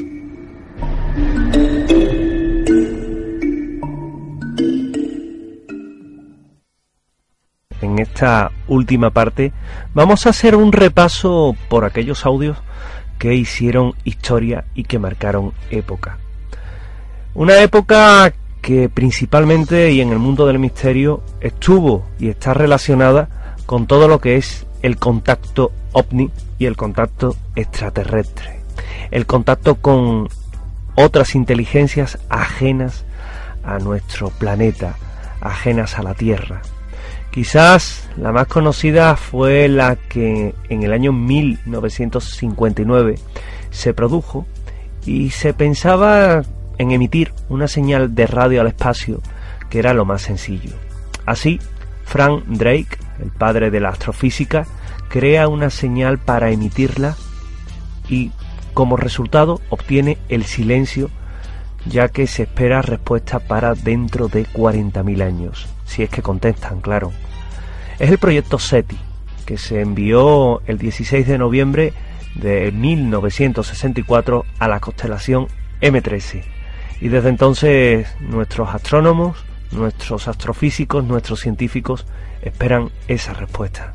En esta última parte vamos a hacer un repaso por aquellos audios que hicieron historia y que marcaron época. Una época que principalmente y en el mundo del misterio estuvo y está relacionada con todo lo que es el contacto ovni y el contacto extraterrestre. El contacto con otras inteligencias ajenas a nuestro planeta, ajenas a la Tierra. Quizás la más conocida fue la que en el año mil novecientos cincuenta y nueve se produjo y se pensaba en emitir una señal de radio al espacio, que era lo más sencillo. Así, Frank Drake, el padre de la astrofísica, crea una señal para emitirla y como resultado obtiene el silencio, ya que se espera respuesta para dentro de cuarenta mil años, si es que contestan, claro. Es el proyecto SETI, que se envió el dieciséis de noviembre de mil novecientos sesenta y cuatro a la constelación eme trece. Y desde entonces nuestros astrónomos, nuestros astrofísicos, nuestros científicos esperan esa respuesta.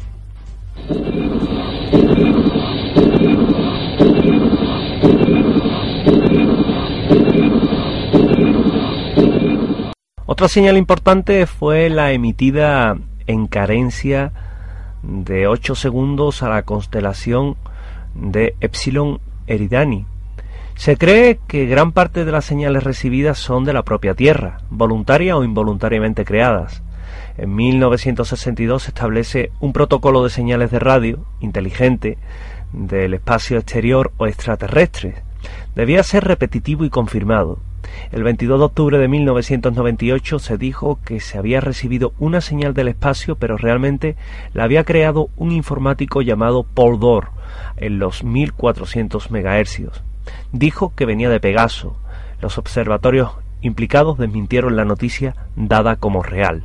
Otra señal importante fue la emitida en carencia de ocho segundos a la constelación de Epsilon Eridani. Se cree que gran parte de las señales recibidas son de la propia Tierra, voluntaria o involuntariamente creadas. En mil novecientos sesenta y dos se establece un protocolo de señales de radio inteligente del espacio exterior o extraterrestre. Debía ser repetitivo y confirmado. El veintidós de octubre de mil novecientos noventa y ocho se dijo que se había recibido una señal del espacio, pero realmente la había creado un informático llamado Paul Dor en los mil cuatrocientos megahercios. Dijo que venía de Pegaso. Los observatorios implicados desmintieron la noticia dada como real.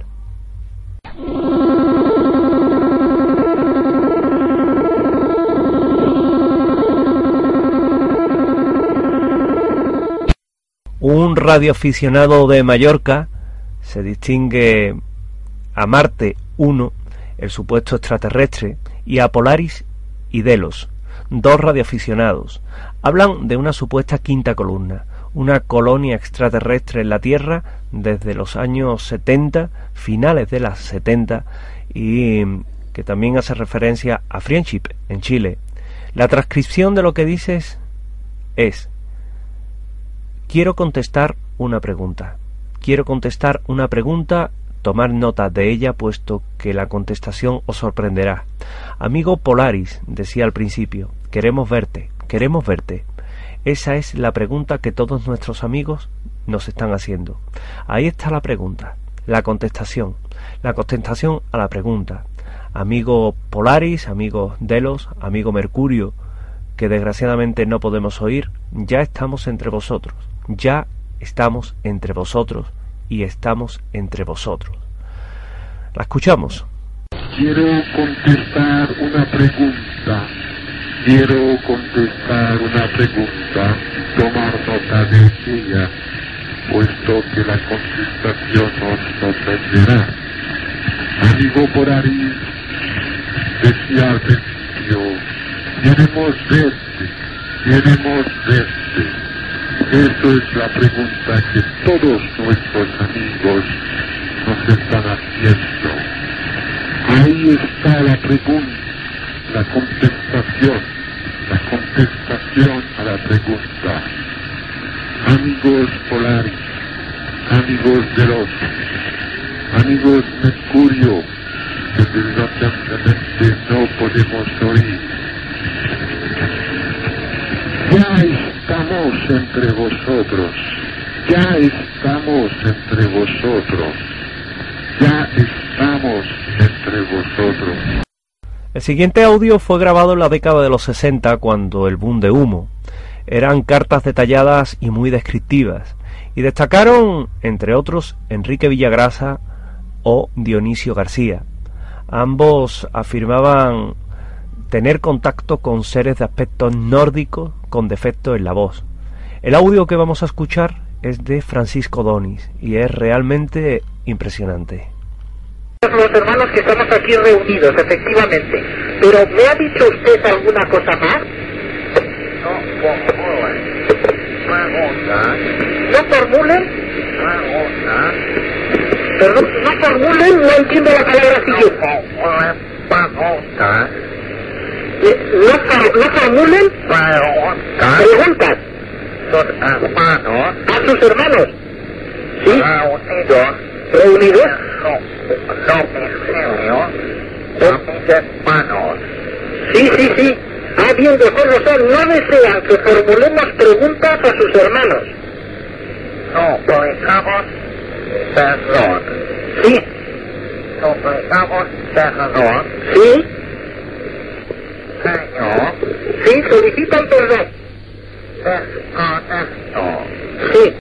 Un radioaficionado de Mallorca se distingue a Marte uno, el supuesto extraterrestre, y a Polaris y Delos, dos radioaficionados. Hablan de una supuesta quinta columna, una colonia extraterrestre en la Tierra desde los años setenta, finales de las setenta, y que también hace referencia a Friendship en Chile. La transcripción de lo que dices es: quiero contestar una pregunta. Quiero contestar una pregunta, tomar nota de ella, puesto que la contestación os sorprenderá. Amigo Polaris, decía al principio, queremos verte, queremos verte. Esa es la pregunta que todos nuestros amigos nos están haciendo. Ahí está la pregunta, la contestación, la contestación a la pregunta. Amigo Polaris, amigo Delos, amigo Mercurio, que desgraciadamente no podemos oír, ya estamos entre vosotros. Ya estamos entre vosotros y estamos entre vosotros. La escuchamos. Quiero contestar una pregunta. Quiero contestar una pregunta. Tomar nota de ella, puesto que la contestación nos sorprenderá. Amigo Polaris, decía al principio, queremos verte, queremos verte. Eso es la pregunta que todos nuestros amigos nos están haciendo. Ahí está la pregunta, la contestación, la contestación a la pregunta. Amigos Polaris, amigos Delos, amigos Mercurio, que desgraciadamente no podemos oír. Ya estamos entre vosotros, ya estamos entre vosotros. ya estamos entre vosotros. El siguiente audio fue grabado en la década de los sesenta, cuando el boom de humo. Eran cartas detalladas y muy descriptivas, y destacaron, entre otros, Enrique Villagrasa o Dionisio García. Ambos afirmaban tener contacto con seres de aspecto nórdico con defectos en la voz. El audio que vamos a escuchar es de Francisco Donis y es realmente impresionante. Los hermanos que estamos aquí reunidos, efectivamente. Pero ¿me ha dicho usted alguna cosa más? No formulen preguntas. ¿No formulen? Preguntas. Perdón, no formulen, no entiendo la palabra siguiente. No formulen preguntas. No, no formulen Preguntas. preguntas. Sus hermanos. A sus hermanos. ¿Sí? Reunidos. ¿Reunidos? Domicilio. A mis hermanos. Sí, sí, sí. Ah, bien, de acuerdo, o sea, no desean que formulemos preguntas a sus hermanos. No, predicamos perdón. Sí. No predicamos perdón. Sí. Señor. Sí, solicitan perdón. Deshonesto. Sí.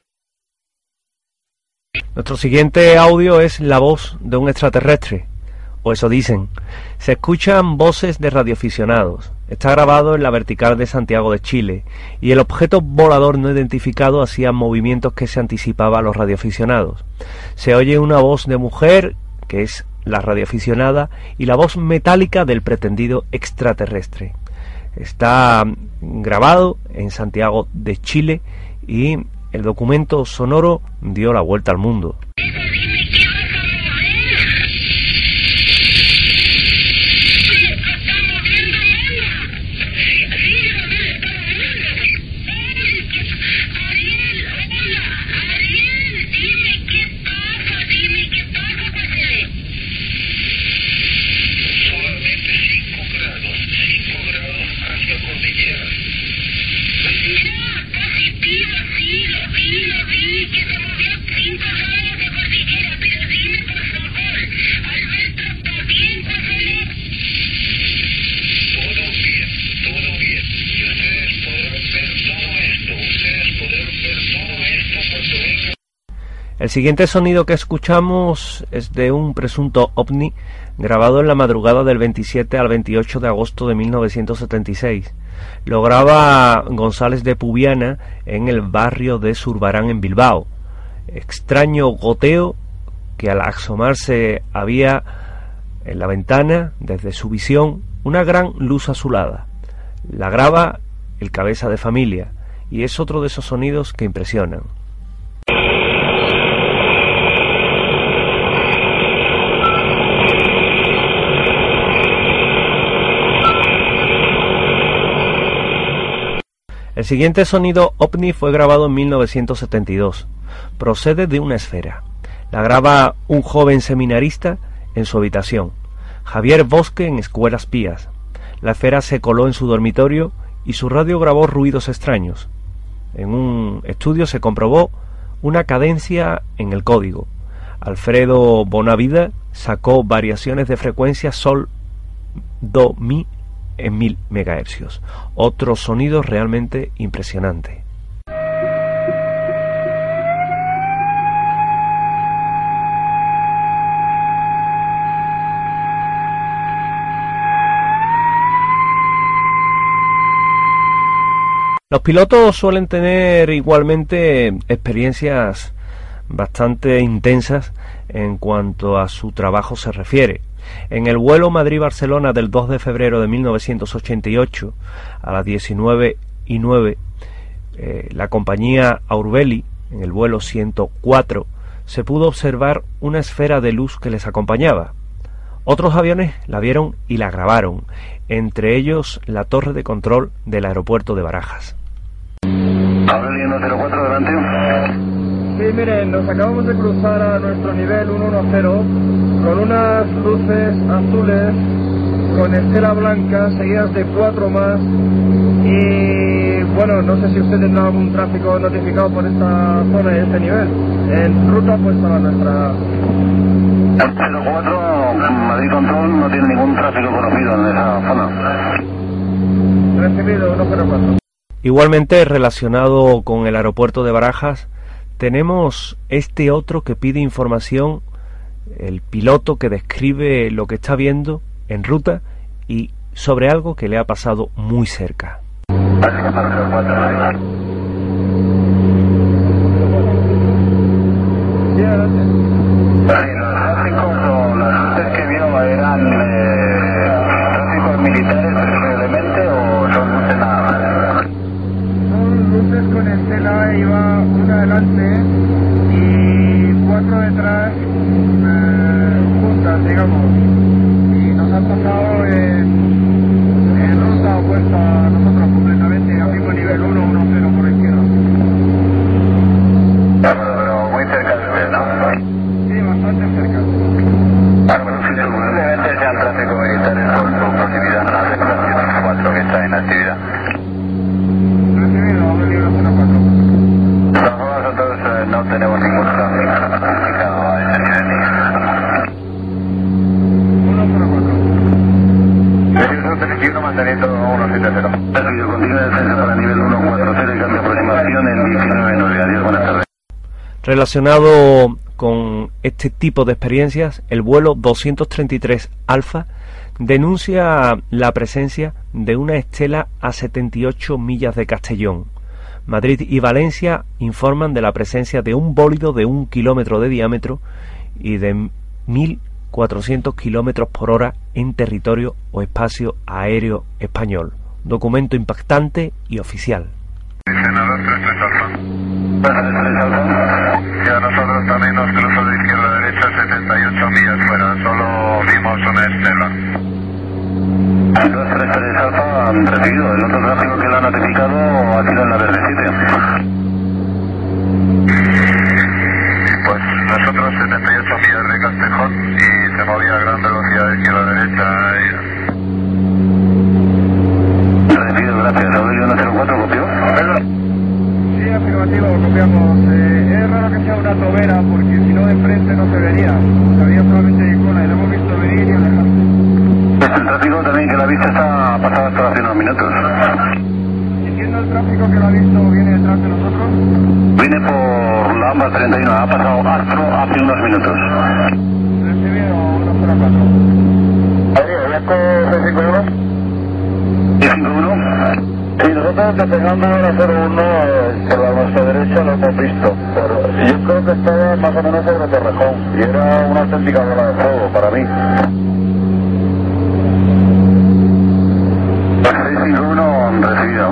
Nuestro siguiente audio es la voz de un extraterrestre, o eso dicen. Se escuchan voces de radioaficionados. Está grabado en la vertical de Santiago de Chile, y el objeto volador no identificado hacía movimientos que se anticipaba a los radioaficionados. Se oye una voz de mujer, que es la radioaficionada, y la voz metálica del pretendido extraterrestre. Está grabado en Santiago de Chile y el documento sonoro dio la vuelta al mundo. El siguiente sonido que escuchamos es de un presunto ovni grabado en la madrugada del veintisiete al veintiocho de agosto de mil novecientos setenta y seis. Lo graba González de Pubiana en el barrio de Zurbarán en Bilbao. Extraño goteo que al asomarse había en la ventana, desde su visión, una gran luz azulada. La graba el cabeza de familia y es otro de esos sonidos que impresionan. El siguiente sonido ovni fue grabado en mil novecientos setenta y dos. Procede de una esfera. La graba un joven seminarista en su habitación. Javier Bosque en Escuelas Pías. La esfera se coló en su dormitorio y su radio grabó ruidos extraños. En un estudio se comprobó una cadencia en el código. Alfredo Bonavida sacó variaciones de frecuencia sol, do, mi en mil megahercios. Otro sonido realmente impresionante. Los pilotos suelen tener igualmente experiencias bastante intensas en cuanto a su trabajo se refiere. En el vuelo Madrid-Barcelona del dos de febrero de mil novecientos ochenta y ocho a las diecinueve y nueve, eh, la compañía Aurbeli, en el vuelo ciento cuatro, se pudo observar una esfera de luz que les acompañaba. Otros aviones la vieron y la grabaron, entre ellos la torre de control del aeropuerto de Barajas. Aurelio cero cuatro, adelante. Sí, miren, nos acabamos de cruzar a nuestro nivel ciento diez con unas luces azules con estela blanca seguidas de cuatro más y bueno, no sé si usted tendrá algún tráfico notificado por esta zona y este nivel en ruta pues para nuestra cero cuatro, Madrid Control, no tiene ningún tráfico conocido en esa zona. Recibido, uno cero cuatro. Igualmente, relacionado con el aeropuerto de Barajas, tenemos este otro que pide información, el piloto que describe lo que está viendo en ruta y sobre algo que le ha pasado muy cerca. ¿Las luces que vio eran eh, tráficos militares presumiblemente o son luces nada más? Son luces con estela, iba una adelante y cuatro detrás, eh, juntas, digamos, y nos han pasado en, en ruta opuesta a nosotros completamente, al mismo nivel uno uno cero por la izquierda. Pero, pero muy cerca de ver, ¿no? Sí, bastante cerca. Bueno, bueno, sí, seguramente sean tráfico militares por su proximidad a la separación cuatro que está en actividad. Recibido, Aurelio uno cero cuatro. De todas formas, nosotros eh, no tenemos ningún tráfico identificado a ese nivel. uno cero cuatro. Serio veintiuno manteniendo uno siete cero. Recibido, continúa el descenso para nivel uno cuatro cero y cambio de aproximación en diecinueve nueve. Adiós, buenas tardes. Relacionado con este tipo de experiencias, el vuelo doscientos treinta y tres Alfa denuncia la presencia de una estela a setenta y ocho millas de Castellón. Madrid y Valencia informan de la presencia de un bólido de un kilómetro de diámetro y de mil cuatrocientos kilómetros por hora en territorio o espacio aéreo español. Documento impactante y oficial. Senador tres tres Alfa. Ya nosotros también nos cruzó de izquierda a derecha setenta y ocho millas fuera, solo vimos una estela. dos tres tres Alfa han recibido, el otro tráfico que le han notificado ha sido en la verde siete. Pues nosotros setenta y ocho millas de Castejón y se movía a gran velocidad de izquierda a derecha. Y... Recibido, gracias. Aurelio uno cero cuatro, ¿copió? Sí, afirmativo, copiamos. Eh, es raro que sea una tobera porque si no de frente no se vería. Se vería solamente icona y lo hemos visto venir y alejarse. El tráfico también que la vista está pasado hasta hace unos minutos. ¿Y siendo el tráfico que lo ha visto viene detrás de nosotros? Viene por la AMBA treinta y uno, ha pasado Astro hace unos minutos. Recibido uno cero cuatro. Oye, ¿ya está seis cinco uno? seis cinco uno. Sí, nosotros despegando a cero uno eh, por la nuestra derecha lo hemos visto, pero yo creo que estaba más o menos sobre Torrejón y era una auténtica bola de fuego para mí. seis cinco uno recibido.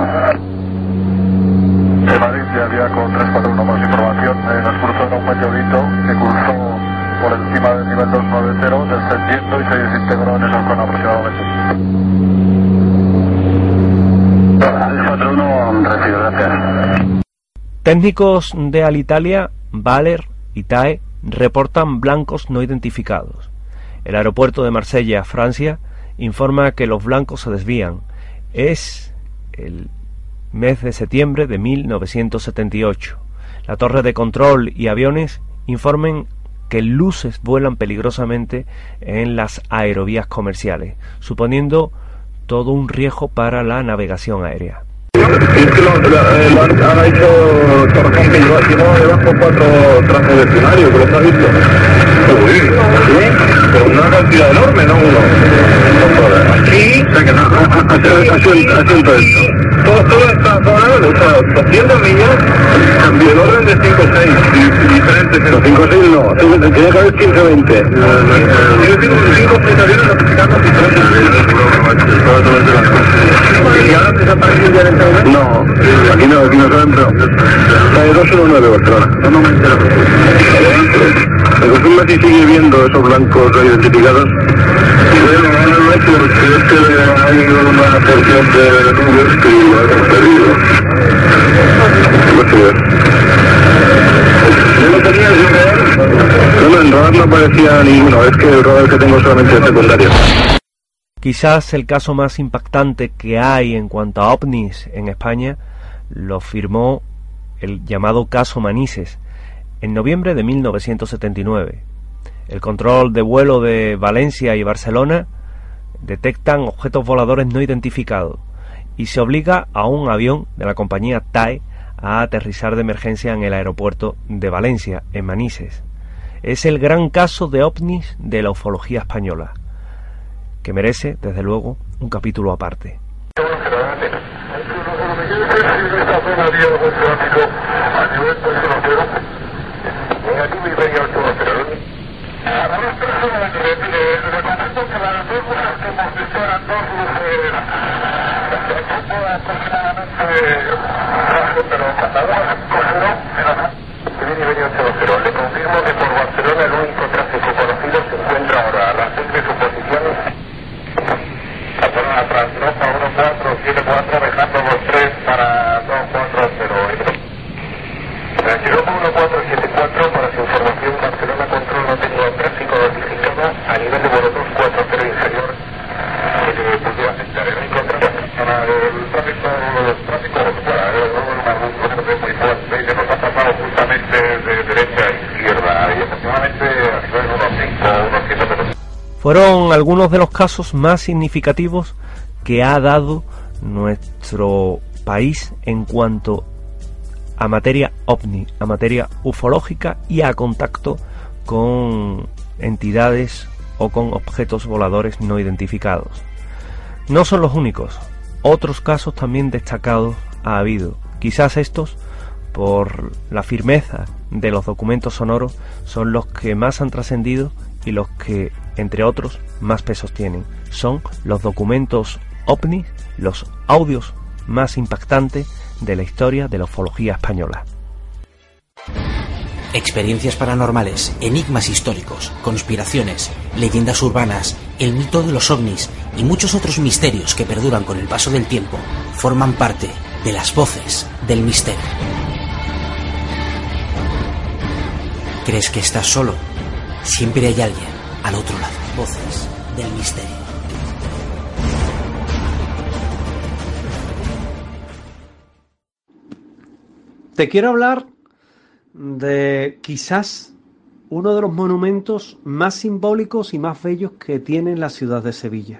En Madrid ya había con tres cuatro uno más información, eh, nos cruzó en un meteorito que cruzó por encima del nivel dos nueve cero, descendiendo y se desintegró en esa zona aproximadamente. cuatro uno recibido, gracias. Técnicos de Alitalia, Valer y T A E reportan blancos no identificados. El aeropuerto de Marsella, Francia, informa que los blancos se desvían. Es el mes de septiembre de mil novecientos setenta y ocho. La torre de control y aviones informan que luces vuelan peligrosamente en las aerovías comerciales, suponiendo todo un riesgo para la navegación aérea. Es que lo, lo, lo han, han hecho Torrejón que lleva, lleva debajo cuatro trajes de escenario, que los ha visto. Uy, ¿sí? Pero una cantidad enorme, ¿no? Uno. Aquí, o sea que no, asiento esto. Todo, toda esta zona, o sea, doscientos millas, cambio el orden de cinco seis, diferentes. Pero cinco seis no, tenía que haber quince veinte. Yo tengo cinco aplicaciones notificando diferentes. ¿Y ahora desapareció ya en el No, aquí no, aquí no saben, pero... Calle dos uno nueve, Barcelona. No, no me entero. ¿Me confirma si sigue viendo esos blancos no identificados? Bueno, ahora no, porque es que hay una porción de nubes que lo hemos perdido. ¿Qué ¿No lo tenías en radar? No, no, en radar no aparecía ninguno, es que el radar que tengo solamente es secundario. Quizás el caso más impactante que hay en cuanto a ovnis en España lo firmó el llamado caso Manises en noviembre de mil novecientos setenta y nueve. El control de vuelo de Valencia y Barcelona detectan objetos voladores no identificados y se obliga a un avión de la compañía T A E a aterrizar de emergencia en el aeropuerto de Valencia, en Manises. Es el gran caso de ovnis de la ufología española, que merece, desde luego, un capítulo aparte. Le confirmo que por Barcelona el único tráfico conocido se encuentra ahora a las seis de su posición. Barcelona atrás, Tropa uno cuatro siete cuatro, dejando dos tres para dos cuatro cero. Europa uno cuatro siete cuatro, para su información, Barcelona Control no tenía tráfico notificado a nivel de vuelo dos cuatro cero inferior que le pudiera afectar. El único tráfico, el tráfico, el tráfico, el muy fuerte que nos ha pasado justamente de derecha a izquierda y efectivamente a nivel de unos cinco o unos siete metros. Fueron algunos de los casos más significativos que ha dado nuestro país en cuanto a materia ovni, a materia ufológica y a contacto con entidades o con objetos voladores no identificados. No son los únicos, otros casos también destacados ha habido. Quizás estos, por la firmeza de los documentos sonoros, son los que más han trascendido y los que, entre otros, más pesos tienen. Son los documentos ovnis, los audios más impactantes de la historia de la ufología española. Experiencias paranormales, enigmas históricos, conspiraciones, leyendas urbanas, el mito de los ovnis y muchos otros misterios que perduran con el paso del tiempo forman parte de las voces del misterio. ¿Crees que estás solo? Siempre hay alguien al otro lado. Voces del misterio. Te quiero hablar de quizás uno de los monumentos más simbólicos y más bellos que tiene la ciudad de Sevilla.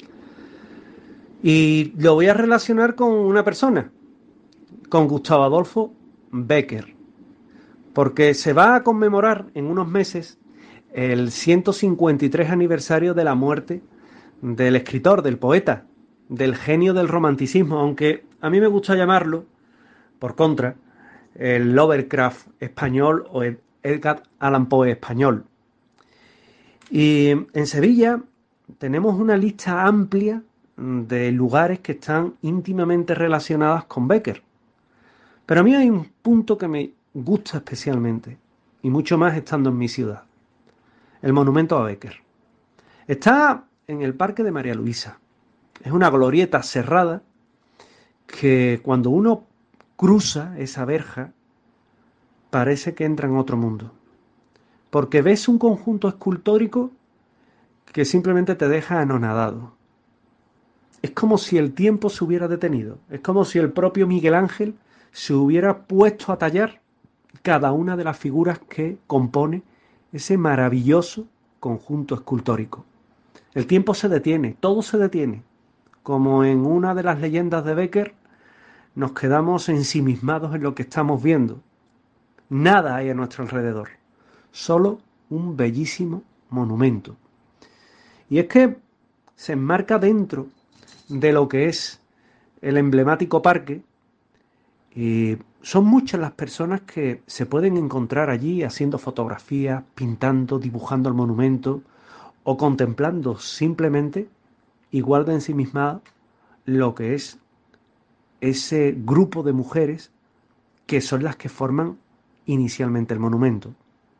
Y lo voy a relacionar con una persona, con Gustavo Adolfo Bécquer, porque se va a conmemorar en unos meses el ciento cincuenta y tres aniversario de la muerte del escritor, del poeta, del genio del romanticismo, aunque a mí me gusta llamarlo, por contra, el Lovecraft español o el Edgar Allan Poe español. Y en Sevilla tenemos una lista amplia de lugares que están íntimamente relacionados con Bécquer. Pero a mí hay un punto que me gusta especialmente, y mucho más estando en mi ciudad: el monumento a Bécquer. Está en el Parque de María Luisa. Es una glorieta cerrada que cuando uno cruza esa verja parece que entra en otro mundo, porque ves un conjunto escultórico que simplemente te deja anonadado. Es como si el tiempo se hubiera detenido, es como si el propio Miguel Ángel se hubiera puesto a tallar cada una de las figuras que compone ese maravilloso conjunto escultórico. El tiempo se detiene, todo se detiene, como en una de las leyendas de Bécquer. Nos quedamos ensimismados en lo que estamos viendo. Nada hay a nuestro alrededor, solo un bellísimo monumento. Y es que se enmarca dentro de lo que es el emblemático parque, y son muchas las personas que se pueden encontrar allí haciendo fotografías, pintando, dibujando el monumento o contemplando simplemente, igual de ensimismada, lo que es ese grupo de mujeres que son las que forman inicialmente el monumento.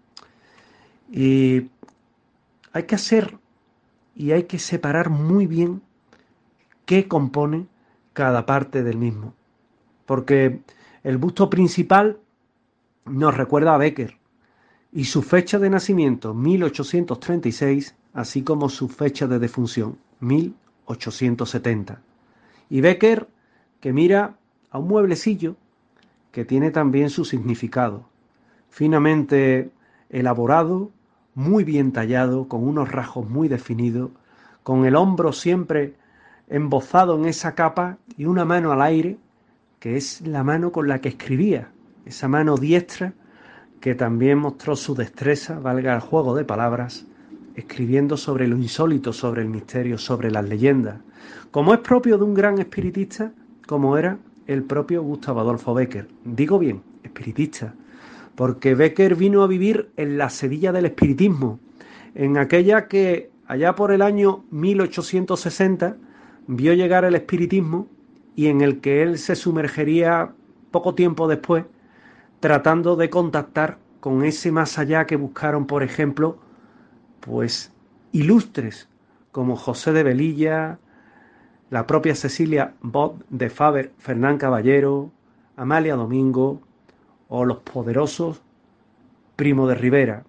Y hay que hacer y hay que separar muy bien qué compone cada parte del mismo, porque el busto principal nos recuerda a Bécquer y su fecha de nacimiento, mil ochocientos treinta y seis, así como su fecha de defunción, mil ochocientos setenta. Y Bécquer, que mira a un mueblecillo que tiene también su significado, finamente elaborado muy bien tallado, con unos rasgos muy definidos, con el hombro siempre embozado en esa capa y una mano al aire, que es la mano con la que escribía, esa mano diestra que también mostró su destreza, valga el juego de palabras, escribiendo sobre lo insólito, sobre el misterio, sobre las leyendas, como es propio de un gran espiritista, como era el propio Gustav Adolfo Becker. Digo bien, espiritista, porque Becker vino a vivir en la Sevilla del espiritismo, en aquella que allá por el año mil ochocientos sesenta vio llegar el espiritismo y en el que él se sumergería poco tiempo después, tratando de contactar con ese más allá que buscaron, por ejemplo, pues ilustres como José de Velilla, la propia Cecilia Bot de Faber, Fernán Caballero, Amalia Domingo o los poderosos Primo de Rivera.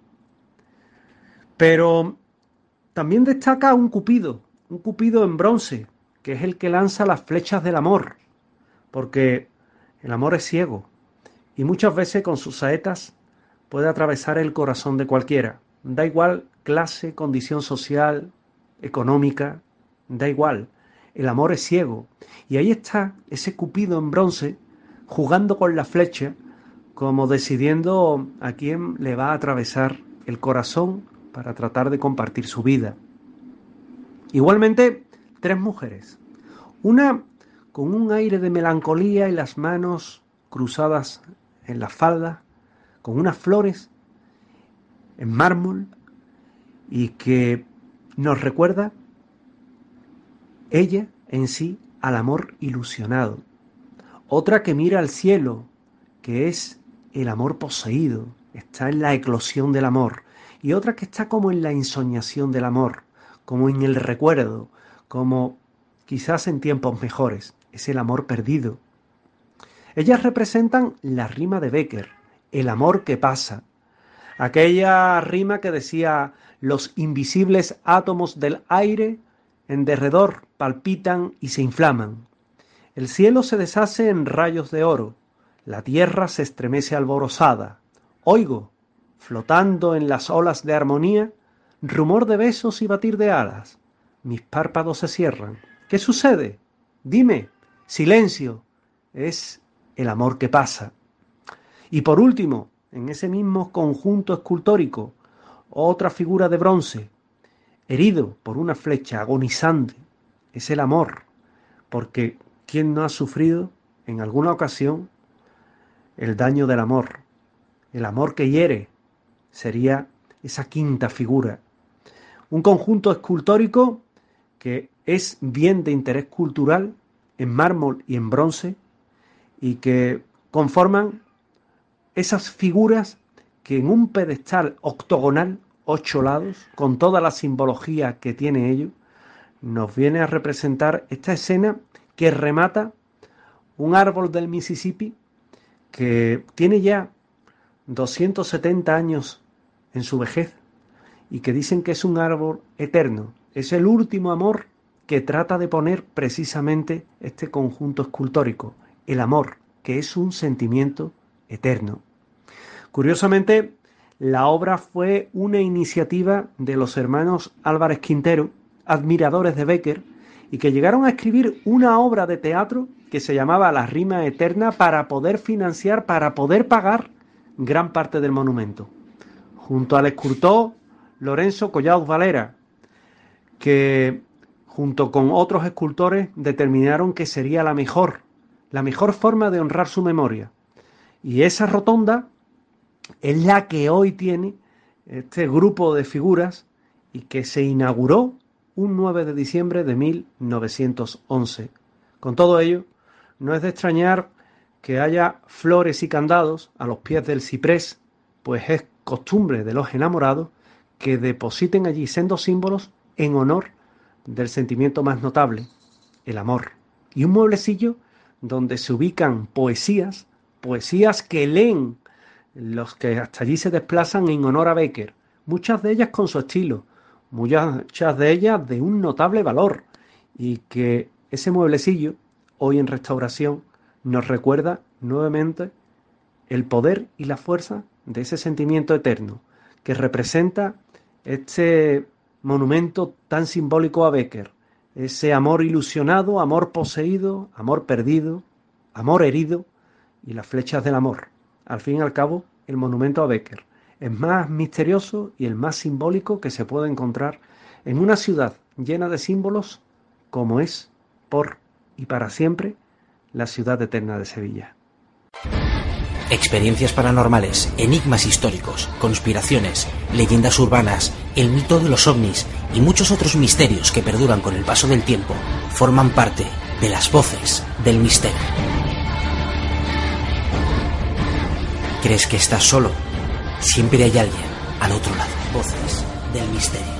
Pero también destaca un Cupido, un Cupido en bronce, que es el que lanza las flechas del amor, porque el amor es ciego y muchas veces con sus saetas puede atravesar el corazón de cualquiera. Da igual clase, condición social, económica, da igual. El amor es ciego. Y ahí está ese Cupido en bronce jugando con la flecha, como decidiendo a quién le va a atravesar el corazón para tratar de compartir su vida. Igualmente, tres mujeres. Una con un aire de melancolía y las manos cruzadas en la falda, con unas flores en mármol y que nos recuerda ella en sí al amor ilusionado. Otra que mira al cielo, que es el amor poseído, está en la eclosión del amor. Y otra que está como en la ensoñación del amor, como en el recuerdo, como quizás en tiempos mejores, es el amor perdido. Ellas representan la rima de Becker, el amor que pasa. Aquella rima que decía: los invisibles átomos del aire en derredor palpitan y se inflaman. El cielo se deshace en rayos de oro, la tierra se estremece alborozada. Oigo, flotando en las olas de armonía, rumor de besos y batir de alas. Mis párpados se cierran. ¿Qué sucede? Dime. Silencio. Es el amor que pasa. Y por último, en ese mismo conjunto escultórico, otra figura de bronce, herido por una flecha, agonizante. Es el amor, porque ¿quién no ha sufrido en alguna ocasión el daño del amor? El amor que hiere sería esa quinta figura. Un conjunto escultórico que es bien de interés cultural, en mármol y en bronce, y que conforman esas figuras que en un pedestal octogonal, ocho lados, con toda la simbología que tiene ello, nos viene a representar esta escena que remata un árbol del Mississippi que tiene ya doscientos setenta años en su vejez y que dicen que es un árbol eterno. Es el último amor que trata de poner precisamente este conjunto escultórico, el amor, que es un sentimiento eterno. Curiosamente, la obra fue una iniciativa de los hermanos Álvarez Quintero, admiradores de Becker, y que llegaron a escribir una obra de teatro que se llamaba La Rima Eterna para poder financiar, para poder pagar gran parte del monumento. Junto al escultor Lorenzo Collaud Valera, que junto con otros escultores determinaron que sería la mejor, la mejor forma de honrar su memoria. Y esa rotonda es la que hoy tiene este grupo de figuras y que se inauguró un nueve de diciembre de mil novecientos once. Con todo ello, no es de extrañar que haya flores y candados a los pies del ciprés, pues es costumbre de los enamorados que depositen allí sendos símbolos en honor del sentimiento más notable, el amor. Y un mueblecillo donde se ubican poesías, poesías que leen los que hasta allí se desplazan en honor a Becker, muchas de ellas con su estilo, muchas de ellas de un notable valor, y que ese mueblecillo, hoy en restauración, nos recuerda nuevamente el poder y la fuerza de ese sentimiento eterno, que representa este monumento tan simbólico a Bécquer, ese amor ilusionado, amor poseído, amor perdido, amor herido y las flechas del amor. Al fin y al cabo, el monumento a Bécquer es más misterioso y el más simbólico que se puede encontrar en una ciudad llena de símbolos como es, por y para siempre, la ciudad eterna de Sevilla. Experiencias paranormales, enigmas históricos, conspiraciones, leyendas urbanas, el mito de los ovnis y muchos otros misterios que perduran con el paso del tiempo forman parte de las voces del misterio. ¿Crees que estás solo? Siempre hay alguien al otro lado. Voces del misterio.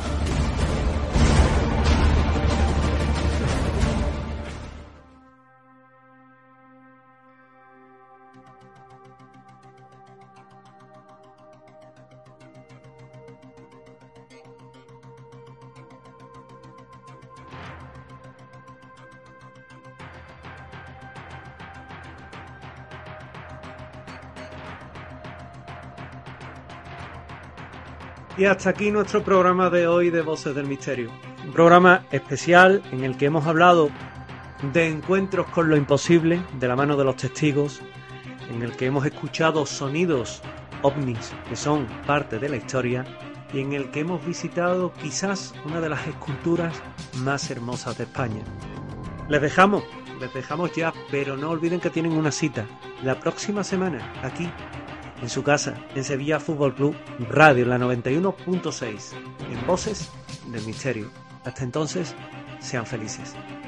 Y hasta aquí nuestro programa de hoy de Voces del Misterio. Un programa especial en el que hemos hablado de encuentros con lo imposible, de la mano de los testigos, en el que hemos escuchado sonidos ovnis que son parte de la historia y en el que hemos visitado quizás una de las esculturas más hermosas de España. Les dejamos, les dejamos ya, pero no olviden que tienen una cita la próxima semana aquí en su casa, en Sevilla Fútbol Club Radio, la noventa y uno punto seis, en Voces del Misterio. Hasta entonces, sean felices.